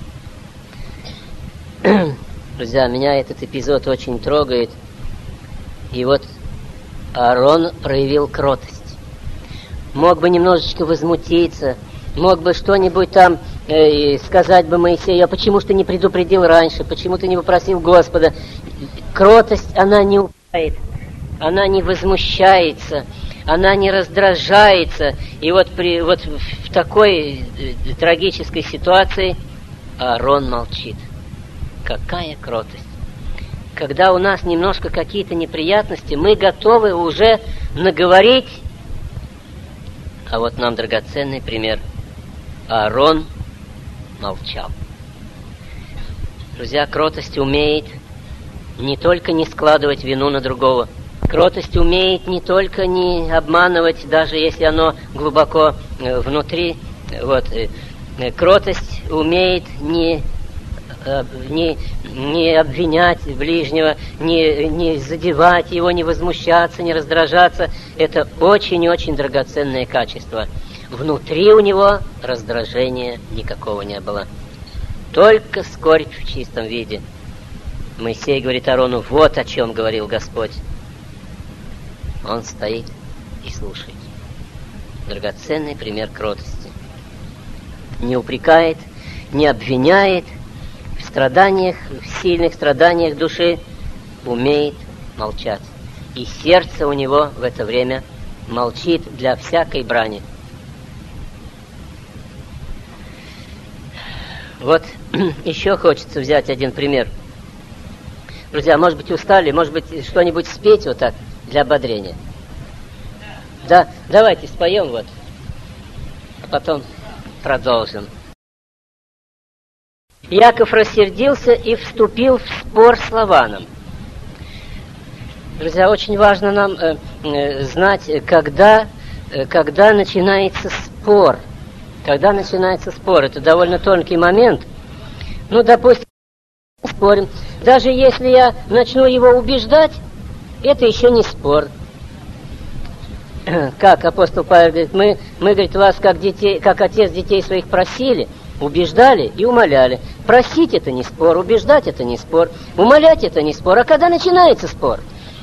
Друзья, меня этот эпизод очень трогает. И вот Аарон проявил кротость. Мог бы немножечко возмутиться, мог бы что-нибудь там э, сказать бы Моисею: а почему ж ты не предупредил раньше, почему ты не попросил Господа? Кротость, она не упает, она не возмущается, она не раздражается. И вот, при, вот в такой э, трагической ситуации Аарон молчит. Какая кротость! Когда у нас немножко какие-то неприятности, мы готовы уже наговорить. А вот нам драгоценный пример. Аарон молчал. Друзья, кротость умеет не только не складывать вину на другого. Кротость умеет не только не обманывать, даже если оно глубоко э, внутри. Вот, э, кротость умеет не, э, не, не обвинять ближнего, не, не задевать его, не возмущаться, не раздражаться. Это очень-очень драгоценное качество. Внутри у него раздражения никакого не было. Только скорбь в чистом виде. Моисей говорит Аарону: вот о чем говорил Господь. Он стоит и слушает. Драгоценный пример кротости. Не упрекает, не обвиняет в страданиях, в сильных страданиях души, умеет молчать. И сердце у него в это время молчит для всякой брани. Вот еще хочется взять один пример. Друзья, может быть, устали, может быть, что-нибудь спеть вот так для ободрения. Да, давайте споем вот, а потом продолжим. Иаков рассердился и вступил в спор с Лаваном. Друзья, очень важно нам э, э, знать, когда, э, когда начинается спор. Когда начинается спор, это довольно тонкий момент. Ну, допустим, спорим. Даже если я начну его убеждать, это еще не спор. Как апостол Павел говорит, мы, мы говорит, вас как детей, как отец детей своих просили, убеждали и умоляли. Просить это не спор, убеждать это не спор, умолять это не спор. А когда начинается спор?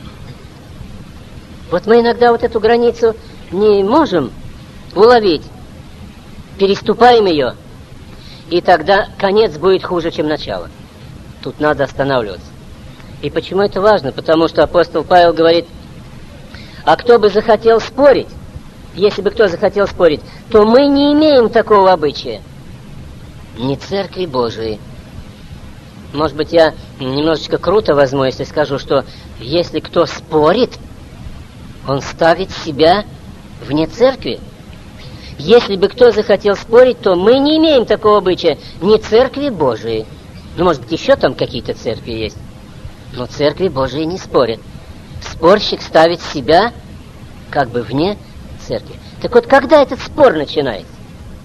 Вот мы иногда вот эту границу не можем уловить. Переступаем ее, и тогда конец будет хуже, чем начало. Тут надо останавливаться. И почему это важно? Потому что апостол Павел говорит: а кто бы захотел спорить, если бы кто захотел спорить, то мы не имеем такого обычая. Не церкви Божией. Может быть, я немножечко круто возьму, если скажу, что если кто спорит, он ставит себя вне церкви. Если бы кто захотел спорить, то мы не имеем такого обычая. Не церкви Божией. Ну, может быть, еще там какие-то церкви есть. Но церкви Божией не спорят. Спорщик ставит себя как бы вне церкви. Так вот, когда этот спор начинается?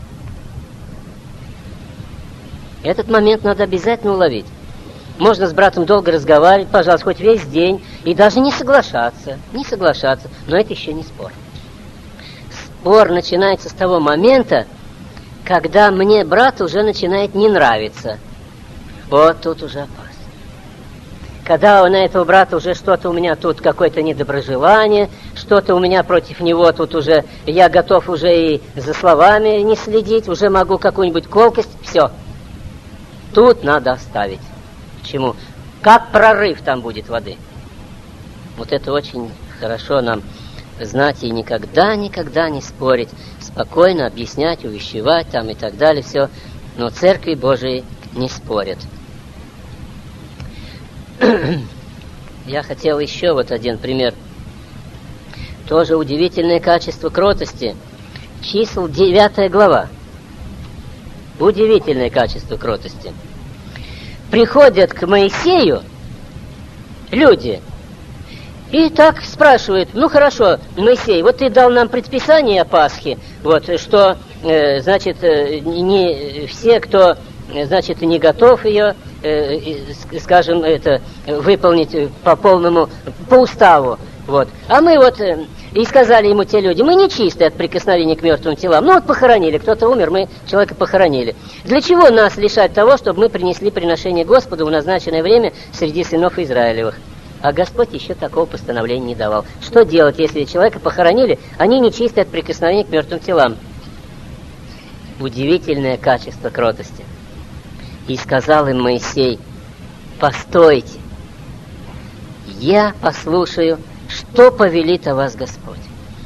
Этот момент надо обязательно уловить. Можно с братом долго разговаривать, пожалуйста, хоть весь день, и даже не соглашаться, не соглашаться, но это еще не спор. Спор начинается с того момента, когда мне брат уже начинает не нравиться. Вот тут уже опасно. Когда на этого брата уже что-то у меня тут, какое-то недоброжелание, что-то у меня против него тут уже, я готов уже и за словами не следить, уже могу какую-нибудь колкость, все. Тут надо оставить. Почему? Как прорыв там будет воды. Вот это очень хорошо нам знать и никогда-никогда не спорить, спокойно объяснять, увещевать там и так далее, все. Но церкви Божией не спорят. Я хотел еще вот один пример. Тоже удивительное качество кротости. Чисел девятая глава. Удивительное качество кротости. Приходят к Моисею люди и так спрашивают: ну хорошо, Моисей, вот ты дал нам предписание о Пасхе, вот, что, э, значит, э, не все, кто, значит, не готов ее, э, скажем, это, выполнить по полному, по уставу, вот. А мы вот, э, и сказали ему те люди: мы не чисты от прикосновения к мертвым телам. Ну вот похоронили, кто-то умер, мы человека похоронили. Для чего нас лишать того, чтобы мы принесли приношение Господу в назначенное время среди сынов Израилевых? А Господь еще такого постановления не давал. Что делать, если человека похоронили, они не чисты от прикосновения к мертвым телам? Удивительное качество кротости. И сказал им Моисей: постойте, я послушаю, что повелит о вас Господь.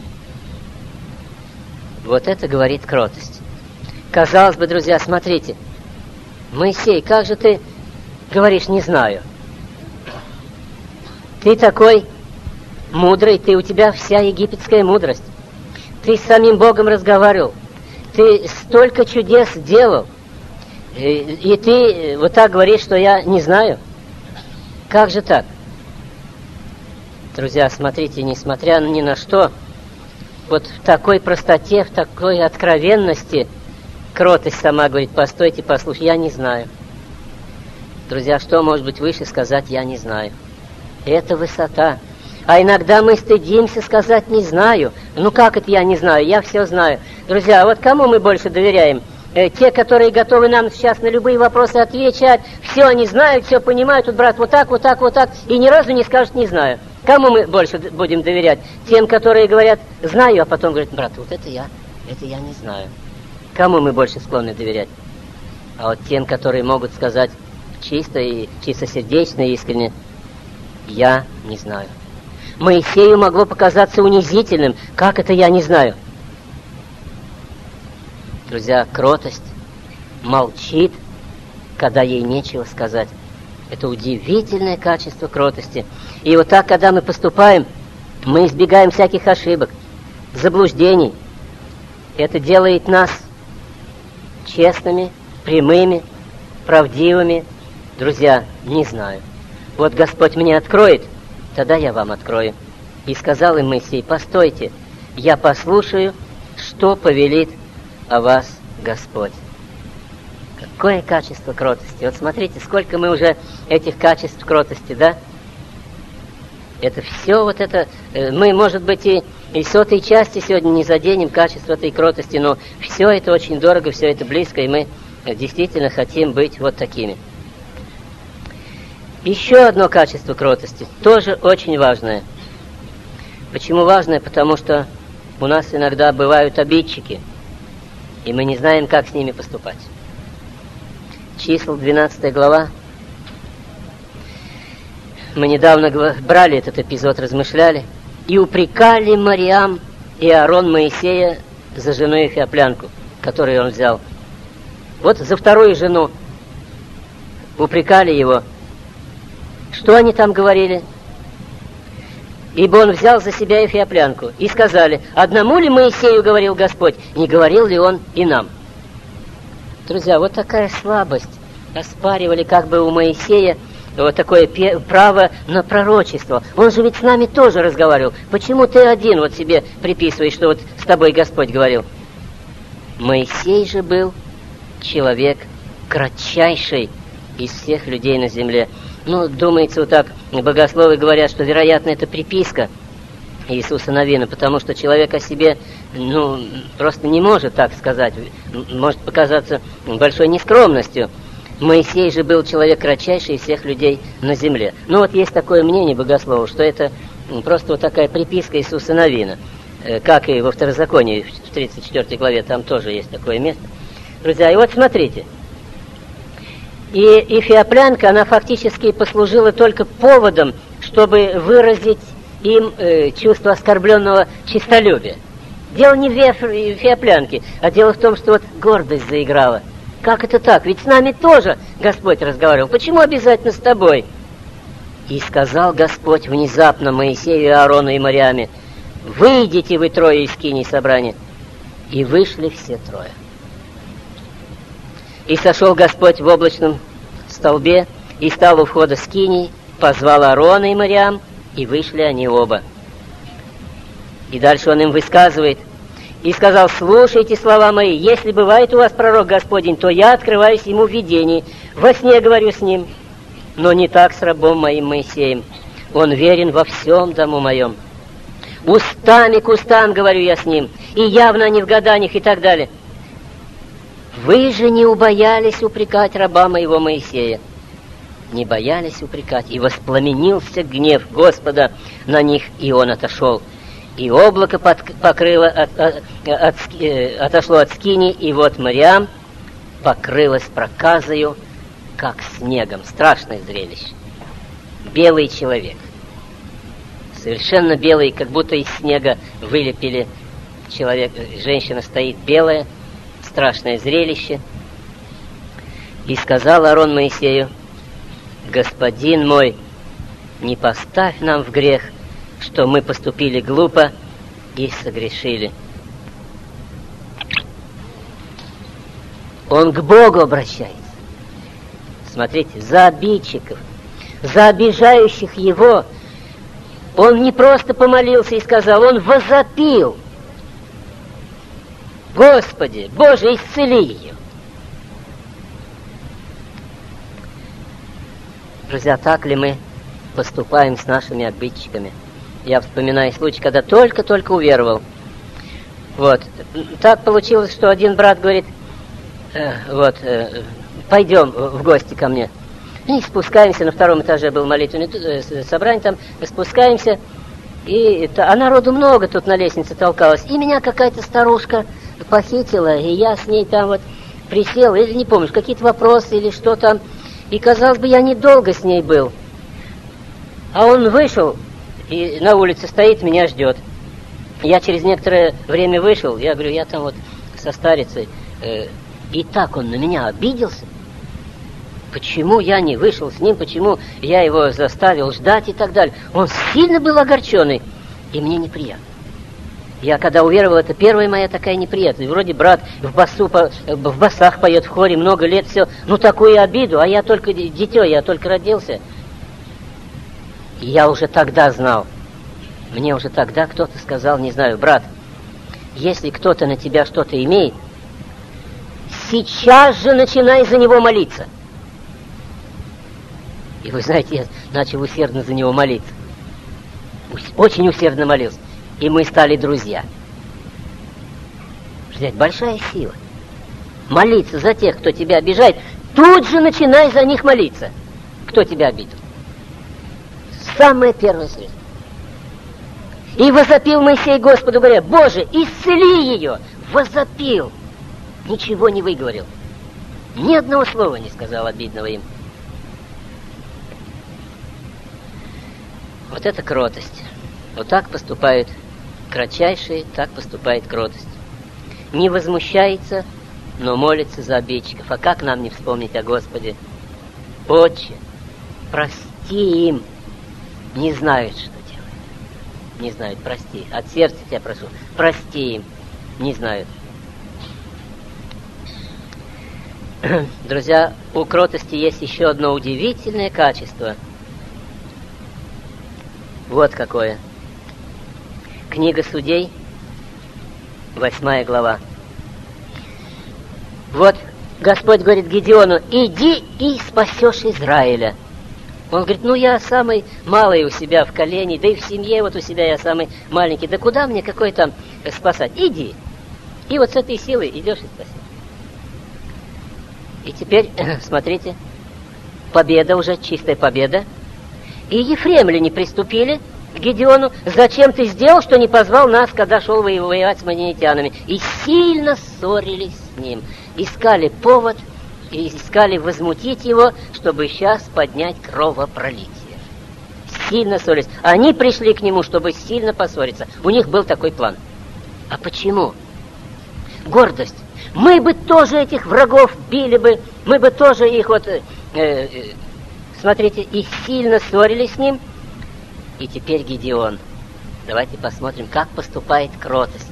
Вот это говорит кротость. Казалось бы, друзья, смотрите, Моисей, как же ты говоришь: не знаю? Ты такой мудрый, ты, у тебя вся египетская мудрость. Ты с самим Богом разговаривал. Ты столько чудес делал. И, и ты вот так говоришь, что я не знаю. Как же так? Друзья, смотрите, несмотря ни на что, вот в такой простоте, в такой откровенности, кротость сама говорит: постойте, послушайте, я не знаю. Друзья, что может быть выше сказать «я не знаю»? Это высота. А иногда мы стыдимся сказать «не знаю». Ну как это «я не знаю»? Я все знаю. Друзья, вот кому мы больше доверяем? Э, те, которые готовы нам сейчас на любые вопросы отвечать, все они знают, все понимают, тут брат вот так, вот так, вот так, и ни разу не скажут «не знаю». Кому мы больше будем доверять? Тем, которые говорят «знаю», а потом говорят: брат, вот это я, это я не знаю. Кому мы больше склонны доверять? А вот тем, которые могут сказать чисто и чистосердечно и искренне: я не знаю. Моисею могло показаться унизительным. Как это я не знаю? Друзья, кротость молчит, когда ей нечего сказать. Это удивительное качество кротости. И вот так, когда мы поступаем, мы избегаем всяких ошибок, заблуждений. Это делает нас честными, прямыми, правдивыми. Друзья, не знаю. Вот Господь мне откроет, тогда я вам открою. И сказал им Моисей: постойте, я послушаю, что повелит о вас Господь. Какое качество кротости! Вот смотрите, сколько мы уже этих качеств кротости, да? Это все вот это... Мы, может быть, и, и сотой части сегодня не заденем качество этой кротости, но все это очень дорого, все это близко, и мы действительно хотим быть вот такими. Еще одно качество кротости, тоже очень важное. Почему важное? Потому что у нас иногда бывают обидчики, и мы не знаем, как с ними поступать. Числа, двенадцатая глава. Мы недавно брали этот эпизод, размышляли. «И упрекали Мариам и Аарон Моисея за жену эфиоплянку, которую он взял». Вот за вторую жену упрекали его. Что они там говорили? «Ибо он взял за себя эфиоплянку». И сказали: одному ли Моисею говорил Господь, не говорил ли он и нам? Друзья, вот такая слабость. Оспаривали как бы у Моисея вот такое право на пророчество. Он же ведь с нами тоже разговаривал. Почему ты один вот себе приписываешь, что вот с тобой Господь говорил? Моисей же был человек кратчайший из всех людей на земле. Ну, думается, вот так богословы говорят, что, вероятно, это приписка Иисуса Навина, потому что человек о себе, ну, просто не может так сказать, может показаться большой нескромностью. Моисей же был человек кратчайший из всех людей на земле. Ну, вот есть такое мнение богословов, что это просто вот такая приписка Иисуса Навина, как и во Второзаконии, в тридцать четвёртой главе, там тоже есть такое место. Друзья, и вот смотрите, и эфиоплянка, она фактически послужила только поводом, чтобы выразить им э, чувство оскорбленного честолюбия. Дело не в эфиоплянке, а дело в том, что вот гордость заиграла. Как это так? Ведь с нами тоже Господь разговаривал. Почему обязательно с тобой? И сказал Господь внезапно Моисею, и Аарону и Мариаме: выйдите вы трое из скинии собрания. И вышли все трое. И сошел Господь в облачном столбе, и стал у входа скинии, позвал Аарона и Мариам, и вышли они оба. И дальше он им высказывает: и сказал: слушайте слова мои, если бывает у вас пророк Господень, то я открываюсь ему в видении, во сне говорю с ним, но не так с рабом моим Моисеем. Он верен во всем дому моем. Устами к устам говорю я с ним, и явно не в гаданиях и так далее. Вы же не убоялись упрекать раба моего Моисея. Не боялись упрекать, и воспламенился гнев Господа на них, и он отошел. И облако под, покрыло, от, от, от, отошло от скини, и вот Мариам покрылась проказою, как снегом. Страшное зрелище. Белый человек. Совершенно белый, как будто из снега вылепили человек. Женщина стоит белая. Страшное зрелище. И сказал Аарон Моисею: господин мой, не поставь нам в грех что мы поступили глупо и согрешили. Он к Богу обращается. Смотрите, за обидчиков, за обижающих его. Он не просто помолился и сказал, он возопил: Господи, Боже, исцели ее. Друзья, так ли мы поступаем с нашими обидчиками? Я вспоминаю случай, когда только-только уверовал. Вот. Так получилось, что один брат говорит, э, вот, э, пойдем в гости ко мне. И спускаемся, на втором этаже был молитвенное э, собрание, там спускаемся, и а народу много тут на лестнице толкалось. И меня какая-то старушка похитила, и я с ней там вот присел, или не помню, какие-то вопросы или что там. И, казалось бы, я недолго с ней был. А он вышел, и на улице стоит, меня ждет. Я через некоторое время вышел, я говорю, я там вот со старицей. Э, и так он на меня обиделся. Почему я не вышел с ним, почему я его заставил ждать и так далее. Он сильно был огорченный, и мне неприятно. Я когда уверовал, это первая моя такая неприятность. Вроде брат в басу, в басах поет в хоре, много лет, все. Ну, такую обиду, а я только дитё, я только родился. И я уже тогда знал. Мне уже тогда кто-то сказал, не знаю, брат, если кто-то на тебя что-то имеет, сейчас же начинай за него молиться. И вы знаете, я начал усердно за него молиться. Очень усердно молился. И мы стали друзья. Знаете, большая сила. Молиться за тех, кто тебя обижает. Тут же начинай за них молиться. Кто тебя обидел. Самое первое средство. И возопил Моисей Господу, говоря, Боже, исцели ее. Возопил. Ничего не выговорил. Ни одного слова не сказал обидного им. Вот это кротость. Вот так поступают кратчайшие, так поступает кротость. Не возмущается, но молится за обидчиков. А как нам не вспомнить о Господе? Отче, прости им. Не знают, что делают. Не знают, прости. От сердца тебя прошу. Прости им. Не знают. Друзья, у кротости есть еще одно удивительное качество. Вот какое. Книга Судей, восьмая глава. Вот Господь говорит Гедеону, иди и спасешь Израиля. Он говорит, ну я самый малый у себя в колене, да и в семье вот у себя я самый маленький. Да куда мне какой там спасать? Иди. И вот с этой силой идешь и спасешь. И теперь, смотрите, победа уже, чистая победа. И ефремляне приступили к Гедеону, зачем ты сделал, что не позвал нас, когда шел воевать с мадианитянами? И сильно ссорились с ним. Искали повод, и искали возмутить его, чтобы сейчас поднять кровопролитие. Сильно ссорились. Они пришли к нему, чтобы сильно поссориться. У них был такой план. А почему? Гордость. Мы бы тоже этих врагов били бы, мы бы тоже их вот... Э, э, смотрите, и сильно ссорились с ним. И теперь Гедеон. Давайте посмотрим, как поступает кротость.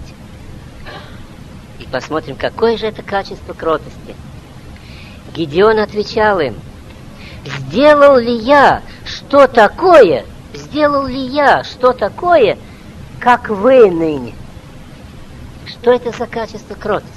И посмотрим, какое же это качество кротости. Гедеон отвечал им, сделал ли я что такое, сделал ли я что такое, как вы ныне? Что это за качество кротости?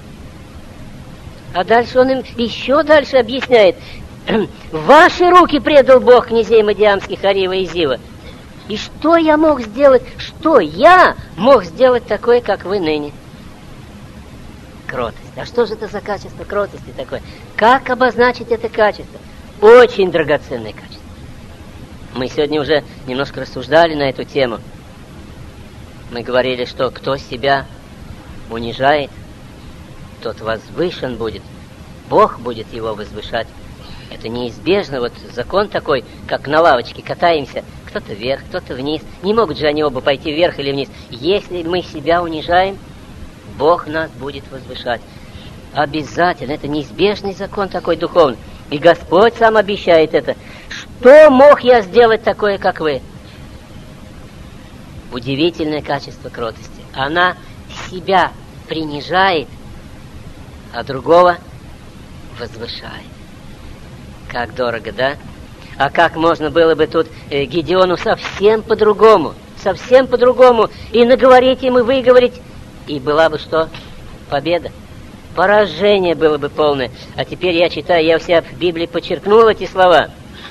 А дальше он им еще дальше объясняет. В ваши руки предал Бог князей Мадиамских, Арива и Зива. И что я мог сделать, что я мог сделать такое, как вы ныне? Кротость. А что же это за качество кротости такое? Как обозначить это качество? Очень драгоценное качество. Мы сегодня уже немножко рассуждали на эту тему. Мы говорили, что кто себя унижает, тот возвышен будет. Бог будет его возвышать. Это неизбежно. Вот закон такой, как на лавочке катаемся. Кто-то вверх, кто-то вниз. Не могут же они оба пойти вверх или вниз. Если мы себя унижаем, Бог нас будет возвышать. Обязательно. Это неизбежный закон такой духовный. И Господь сам обещает это. Что мог я сделать такое, как вы? Удивительное качество кротости. Она себя принижает, а другого возвышает. Как дорого, да? А как можно было бы тут э, Гедеону совсем по-другому, совсем по-другому, и наговорить им, и выговорить, и была бы что? Победа. Поражение было бы полное. А теперь я читаю, я у себя в Библии подчеркнул эти слова.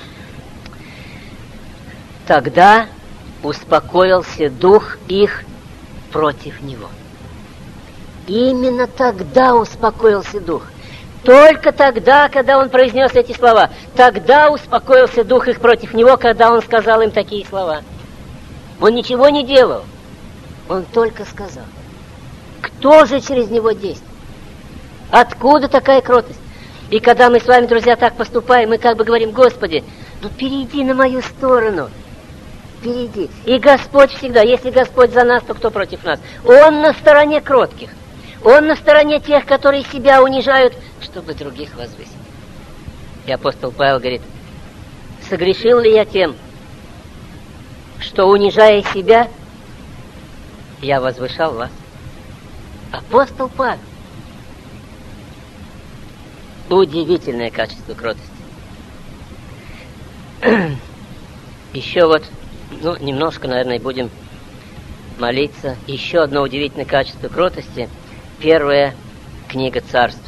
Тогда успокоился дух их против него. Именно тогда успокоился дух. Только тогда, когда он произнес эти слова, тогда успокоился дух их против него, когда он сказал им такие слова. Он ничего не делал, он только сказал. Кто же через него действует? Откуда такая кротость? И когда мы с вами, друзья, так поступаем, мы как бы говорим: Господи, ну перейди на мою сторону, перейди. И Господь всегда, если Господь за нас, то кто против нас? Он на стороне кротких. Он на стороне тех, которые себя унижают, чтобы других возвысить. И апостол Павел говорит: согрешил ли я тем, что, унижая себя, я возвышал вас? Апостол Павел. Удивительное качество кротости. Еще вот, ну, немножко, наверное, будем молиться. Еще одно удивительное качество кротости. Первая книга Царств.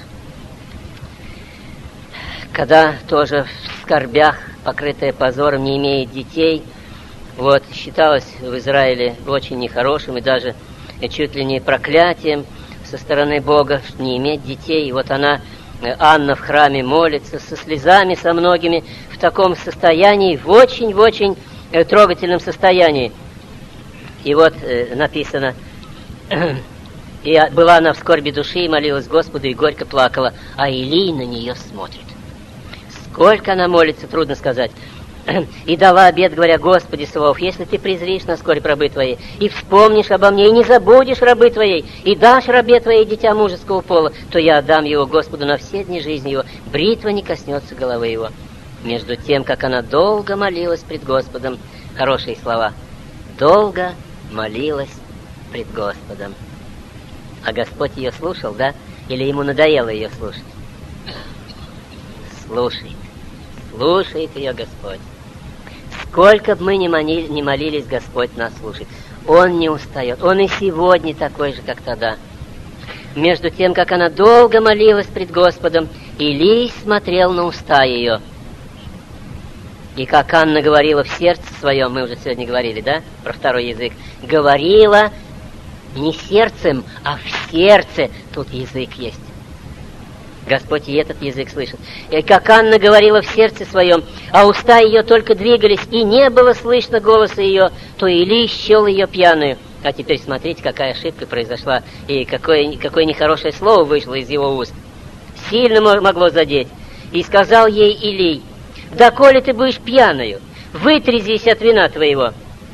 Когда тоже в скорбях, покрытая позором, не имеет детей, вот, считалось в Израиле очень нехорошим и даже чуть ли не проклятием со стороны Бога не иметь детей. И вот она, Анна, в храме молится со слезами, со многими, в таком состоянии, в очень-в очень трогательном состоянии. И вот э, написано: «И была она в скорби души, и молилась Господу, и горько плакала, а Илий на нее смотрит». Сколько она молится, трудно сказать. «И дала обет, говоря: Господи Саваоф, если ты презришь на скорбь рабы твоей, и вспомнишь обо мне, и не забудешь рабы твоей, и дашь рабе твоей дитя мужеского пола, то я отдам его Господу на все дни жизни его, бритва не коснется головы его». Между тем, как она долго молилась пред Господом, хорошие слова, долго молилась пред Господом. А Господь ее слушал, да? Или ему надоело ее слушать? Слушает. Слушает ее Господь. Сколько бы мы ни молились, ни молились, Господь нас слушает. Он не устает. Он и сегодня такой же, как тогда. Между тем, как она долго молилась пред Господом, Илий смотрел на уста ее. И как Анна говорила в сердце своем, мы уже сегодня говорили, да, про второй язык, говорила не сердцем, а в сердце. Тут язык есть. Господь и этот язык слышит. И как Анна говорила в сердце своем, а уста ее только двигались, и не было слышно голоса ее, то Илий счел ее пьяную. А теперь смотрите, какая ошибка произошла, и какое, какое нехорошее слово вышло из его уст. Сильно могло задеть. И сказал ей Илий: «Доколе ты будешь пьяною, вытрезвись от вина твоего».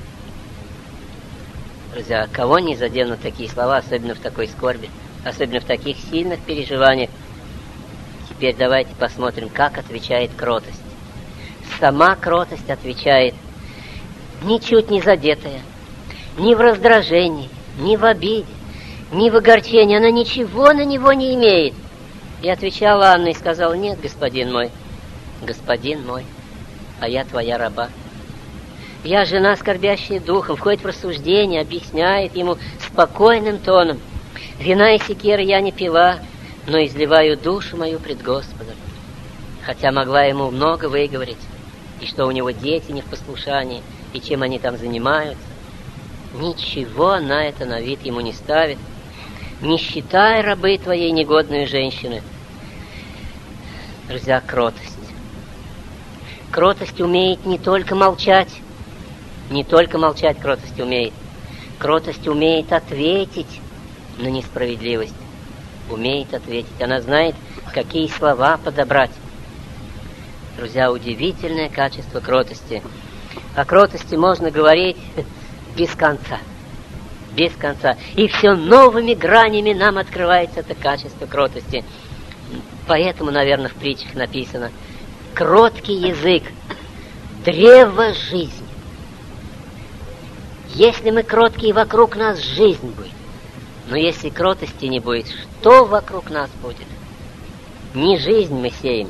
Друзья, кого не заденут такие слова, особенно в такой скорби, особенно в таких сильных переживаниях? Теперь давайте посмотрим, как отвечает кротость. Сама кротость отвечает, ничуть не задетая, ни в раздражении, ни в обиде, ни в огорчении. Она ничего на него не имеет. И отвечала Анна и сказала: «Нет, господин мой, господин мой, а я твоя раба. Я жена, скорбящая духом», входит в рассуждение, объясняет ему спокойным тоном: «Вина и секеры я не пила, но изливаю душу мою пред Господом». Хотя могла ему много выговорить, и что у него дети не в послушании, и чем они там занимаются. Ничего она это на вид ему не ставит. «Не считай рабы твоей негодную женщины». Друзья, кротость. Кротость умеет не только молчать, не только молчать кротость умеет. Кротость умеет ответить на несправедливость. Умеет ответить. Она знает, какие слова подобрать. Друзья, удивительное качество кротости. О кротости можно говорить без конца. Без конца. И все новыми гранями нам открывается это качество кротости. Поэтому, наверное, в притчах написано: кроткий язык — древо жизни. Если мы кроткие, вокруг нас жизнь будет. Но если кротости не будет, что вокруг нас будет? Не жизнь мы сеем.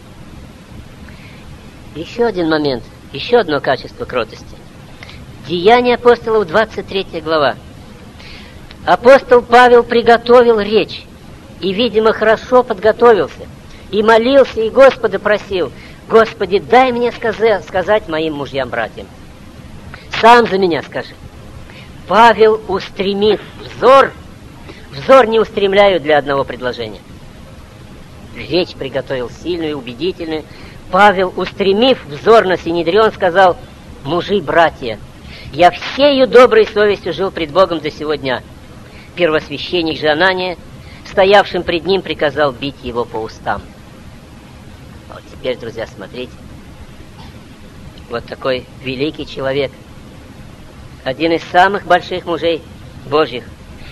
Еще один момент, еще одно качество кротости. Деяния апостолов, двадцать третья глава. Апостол Павел приготовил речь, и, видимо, хорошо подготовился, и молился, и Господа просил: «Господи, дай мне сказать, сказать моим мужьям-братьям. Сам за меня скажи». Павел, устремив взор, взор не устремляю для одного предложения. Речь приготовил сильную, убедительную. Павел, устремив взор на Синедрион, сказал: «Мужи-братья, я всею доброй совестью жил пред Богом до сего дня». Первосвященник же Анания, стоявшим пред ним, приказал бить его по устам. Вот теперь, друзья, смотрите. Вот такой великий человек, один из самых больших мужей Божьих,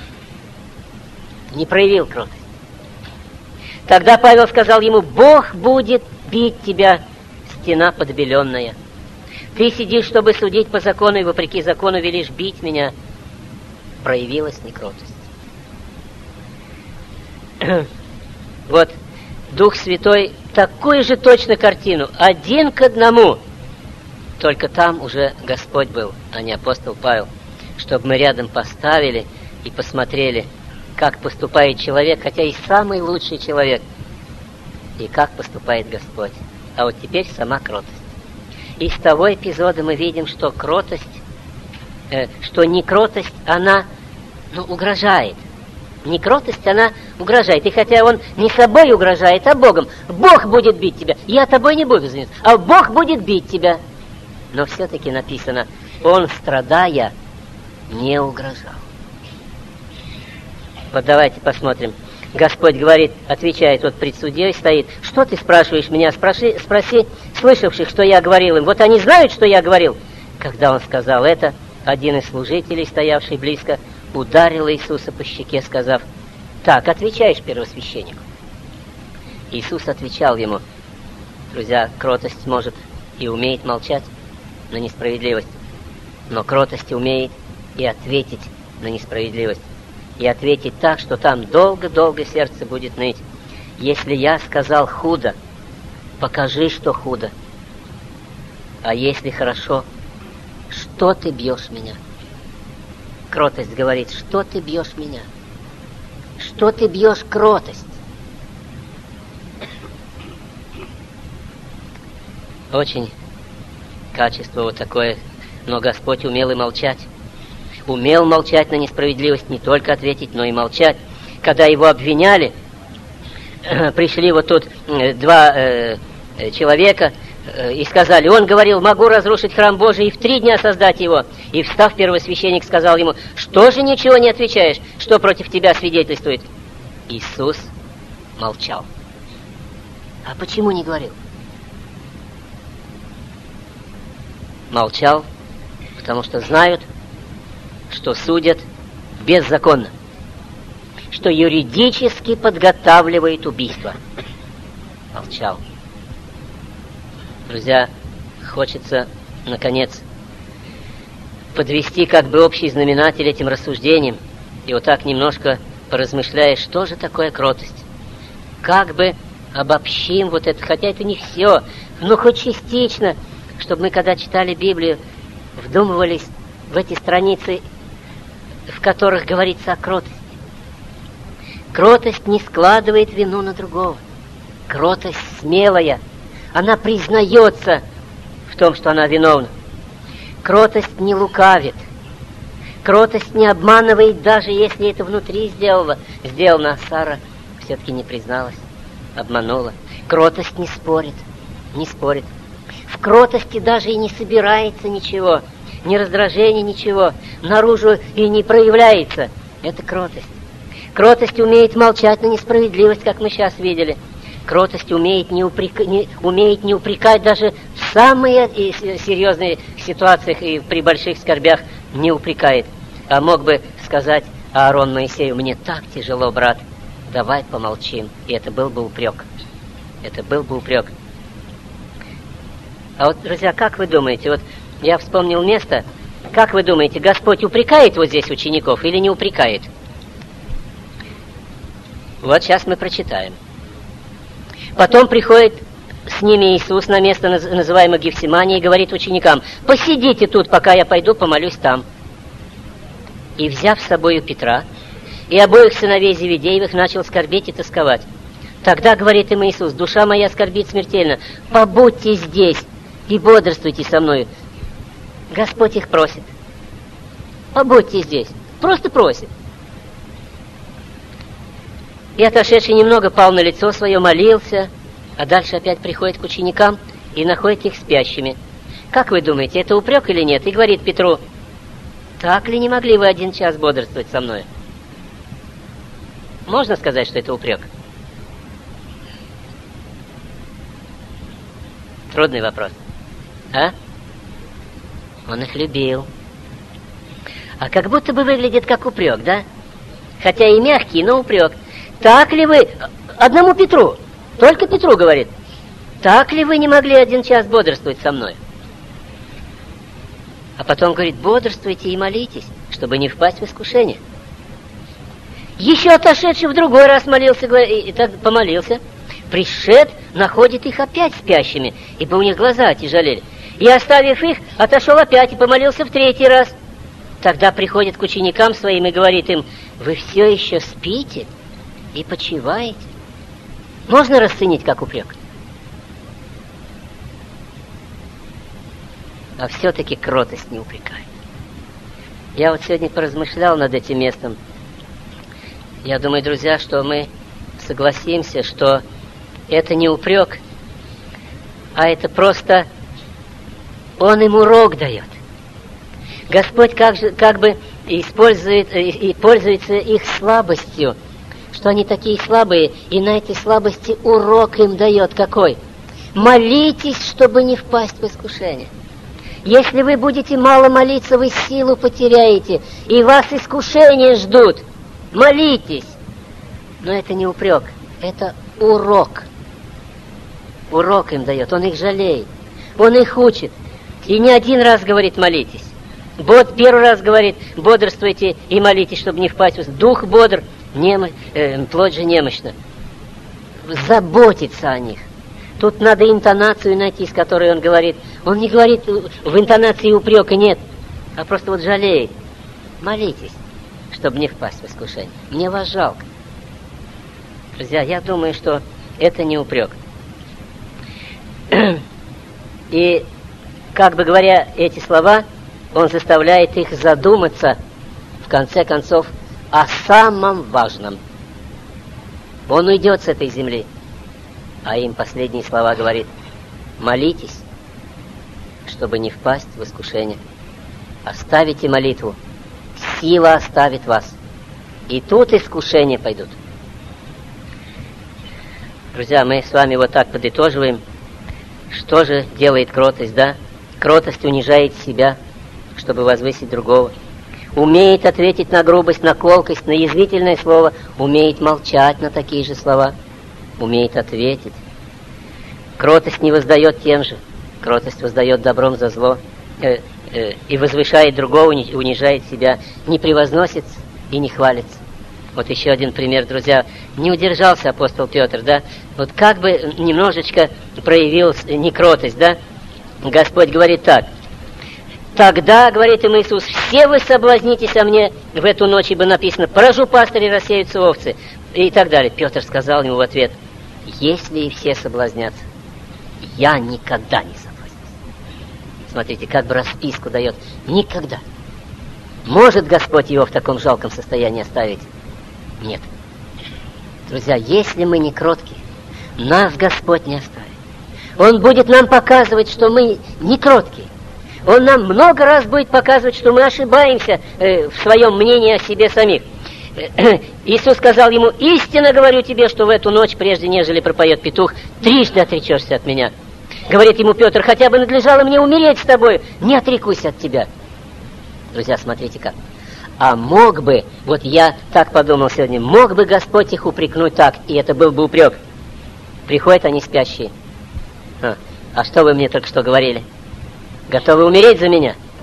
не проявил кротость. Тогда Павел сказал ему: «Бог будет бить тебя, стена подбеленная. Ты сидишь, чтобы судить по закону, и вопреки закону велишь бить меня». Проявилась некротость. Вот Дух Святой такую же точно картину, один к одному. Только там уже Господь был, а не апостол Павел. Чтобы мы рядом поставили и посмотрели, как поступает человек, хотя и самый лучший человек, и как поступает Господь. А вот теперь сама кротость. Из того эпизода мы видим, что кротость, э, что не кротость, она, ну, угрожает. Не кротость, она угрожает. И хотя он не собой угрожает, а Богом. Бог будет бить тебя. Я тобой не буду заниматься, а Бог будет бить тебя. Но все-таки написано: он, страдая, не угрожал. Вот давайте посмотрим. Господь говорит, отвечает, вот пред судьей стоит: «Что ты спрашиваешь меня? Спроси, спроси слышавших, что я говорил им. Вот они знают, что я говорил». Когда он сказал это, один из служителей, стоявший близко, ударил Иисуса по щеке, сказав: «Так отвечаешь первосвященнику». Иисус отвечал ему. Друзья, кротость может и умеет молчать на несправедливость, но кротость умеет и ответить на несправедливость. И ответить так, что там долго-долго сердце будет ныть. Если я сказал худо, покажи, что худо. А если хорошо, что ты бьешь меня? Кротость говорит: что ты бьешь меня? Что ты бьешь кротость? Очень качество вот такое, но Господь умел и молчать. Умел молчать на несправедливость, не только ответить, но и молчать. Когда его обвиняли, пришли вот тут два э, человека э, и сказали: он говорил, могу разрушить храм Божий и в три дня создать его. И встав, первосвященник сказал ему: что же ничего не отвечаешь, что против тебя свидетельствует? Иисус молчал. А почему не говорил? Молчал, потому что знают, что судят беззаконно, что юридически подготавливает убийство. Молчал. Друзья, хочется, наконец, подвести как бы общий знаменатель этим рассуждениям, и вот так немножко поразмышляя, что же такое кротость. Как бы обобщим вот это, хотя это не все, но хоть частично, чтобы мы, когда читали Библию, вдумывались в эти страницы, в которых говорится о кротости. Кротость не складывает вину на другого. Кротость смелая. Она признается в том, что она виновна. Кротость не лукавит. Кротость не обманывает, даже если это внутри сделала. Сделано, а Сара все-таки не призналась, обманула. Кротость не спорит, не спорит. В кротости даже и не собирается ничего. Ни раздражения, ничего, наружу и не проявляется. Это кротость. Кротость умеет молчать на несправедливость, как мы сейчас видели. Кротость умеет не, упрек... не... умеет не упрекать даже в самые серьезные ситуациях и при больших скорбях не упрекает. А мог бы сказать Аарон Моисею: мне так тяжело, брат, давай помолчим. И это был бы упрек. Это был бы упрек. А вот, друзья, как вы думаете, вот я вспомнил место, Как вы думаете, Господь упрекает вот здесь учеников или не упрекает? Вот сейчас мы прочитаем. Потом приходит с ними Иисус на место, называемое Гефсимания, и говорит ученикам: «Посидите тут, пока я пойду помолюсь там». И, взяв с собою Петра и обоих сыновей Зеведеевых, начал скорбеть и тосковать. Тогда говорит им Иисус: «Душа моя скорбит смертельно, побудьте здесь и бодрствуйте со мною». Господь их просит: побудьте здесь, просто просит. И, отошедший немного, пал на лицо свое, молился, а дальше опять приходит к ученикам и находит их спящими. Как вы думаете, это упрек или нет? И говорит Петру: «Так ли не могли вы один час бодрствовать со мной?» Можно сказать, что это упрек? Трудный вопрос. А? Он их любил. А как будто бы выглядит как упрек, да? Хотя и мягкий, но упрек. Так ли вы... Одному Петру, только Петру говорит: «Так ли вы не могли один час бодрствовать со мной?» А потом говорит: «Бодрствуйте и молитесь, чтобы не впасть в искушение». Еще отошедший в другой раз молился, и, и так помолился. Пришед, находит их опять спящими, ибо у них глаза отяжелели. И, оставив их, отошел опять и помолился в третий раз. Тогда приходит к ученикам своим и говорит им: «Вы все еще спите и почиваете?» Можно расценить как упрек? А все-таки кротость не упрекает. Я вот сегодня поразмышлял над этим местом. Я думаю, друзья, что мы согласимся, что это не упрек, а это просто Он им урок дает. Господь как, же, как бы использует и, и пользуется их слабостью, что они такие слабые, и на эти слабости урок им дает какой? Молитесь, чтобы не впасть в искушение. Если вы будете мало молиться, вы силу потеряете, и вас искушения ждут. Молитесь. Но это не упрек, это урок. Урок им дает, он их жалеет, он их учит. И не один раз говорит: молитесь. Вот первый раз говорит: бодрствуйте и молитесь, чтобы не впасть в... Дух бодр, немо... э, плоть же немощна. Заботиться о них. Тут надо интонацию найти, с которой он говорит. Он не говорит в интонации упрека, нет, а просто вот жалеет. Молитесь, чтобы не впасть в искушение. Мне вас жалко. Друзья, я думаю, что это не упрек. И, как бы говоря эти слова, он заставляет их задуматься, в конце концов, о самом важном. Он уйдет с этой земли, а им последние слова говорит: молитесь, чтобы не впасть в искушение. Оставите молитву, сила оставит вас, и тут искушения пойдут. Друзья, мы с вами вот так подытоживаем. Что же делает кротость, да? Кротость унижает себя, чтобы возвысить другого. Умеет ответить на грубость, на колкость, на язвительное слово. Умеет молчать на такие же слова. Умеет ответить. Кротость не воздает тем же. Кротость воздает добром за зло. Э, э, и возвышает другого, унижает себя. Не превозносится и не хвалится. Вот еще один пример, друзья. Не удержался апостол Петр, да? Вот как бы немножечко проявил некротость, да? Господь говорит так: «Тогда, — говорит им Иисус, — все вы соблазнитесь о мне в эту ночь, ибо написано: поражу пастыря, рассеются овцы». И так далее. Петр сказал ему в ответ: «Если и все соблазнятся, я никогда не соблазнюсь». Смотрите, как бы расписку дает. Никогда. Может Господь его в таком жалком состоянии оставить? Нет. Друзья, если мы не кроткие, нас Господь не оставит. Он будет нам показывать, что мы не кроткие. Он нам много раз будет показывать, что мы ошибаемся э, в своем мнении о себе самих. Иисус сказал ему: «Истинно говорю тебе, что в эту ночь, прежде нежели пропоет петух, трижды отречешься от меня». Говорит ему Петр: «Хотя бы надлежало мне умереть с тобой, не отрекусь от тебя». Друзья, смотрите как. А мог бы, вот я так подумал сегодня, мог бы Господь их упрекнуть так, и это был бы упрек. Приходят они спящие. А, а что вы мне только что говорили? Готовы умереть за меня?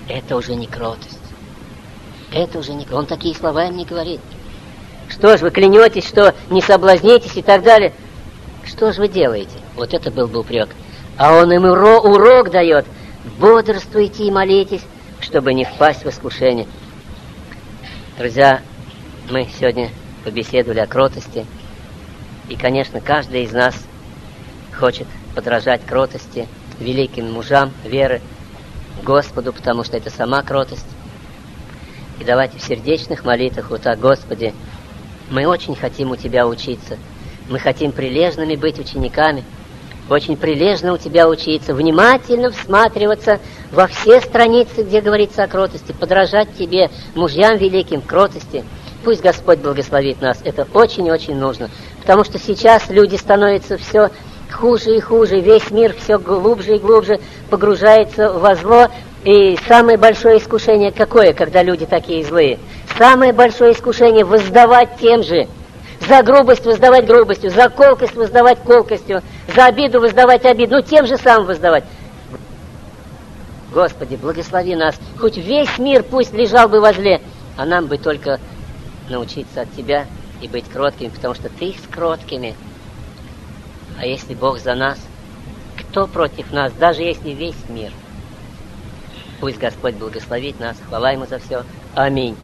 это уже не кротость. Это уже не... Он такие слова им не говорит. Что ж вы клянетесь, что не соблазнитесь и так далее? Что ж вы делаете? Вот это был бы упрек. А он им урок, урок дает. Бодрствуйте и молитесь, чтобы не впасть в искушение. Друзья, мы сегодня побеседовали о кротости. И, конечно, каждый из нас хочет подражать кротости, великим мужам веры, Господу, потому что это сама кротость. И давайте в сердечных молитвах вот так: Господи, мы очень хотим у Тебя учиться. Мы хотим прилежными быть учениками, очень прилежно у Тебя учиться, внимательно всматриваться во все страницы, где говорится о кротости, подражать Тебе, мужьям великим, кротости. Пусть Господь благословит нас. Это очень-очень нужно. Потому что сейчас люди становятся все хуже и хуже, весь мир все глубже и глубже погружается во зло. И самое большое искушение какое, когда люди такие злые? Самое большое искушение — воздавать тем же. За грубость воздавать грубостью, за колкость воздавать колкостью, за обиду воздавать обиду, ну тем же самым воздавать. Господи, благослови нас. Хоть весь мир пусть лежал бы во зле, а нам бы только научиться от Тебя и быть кроткими, потому что Ты с кроткими. А если Бог за нас, кто против нас, даже если весь мир? Пусть Господь благословит нас. Хвала Ему за все. Аминь.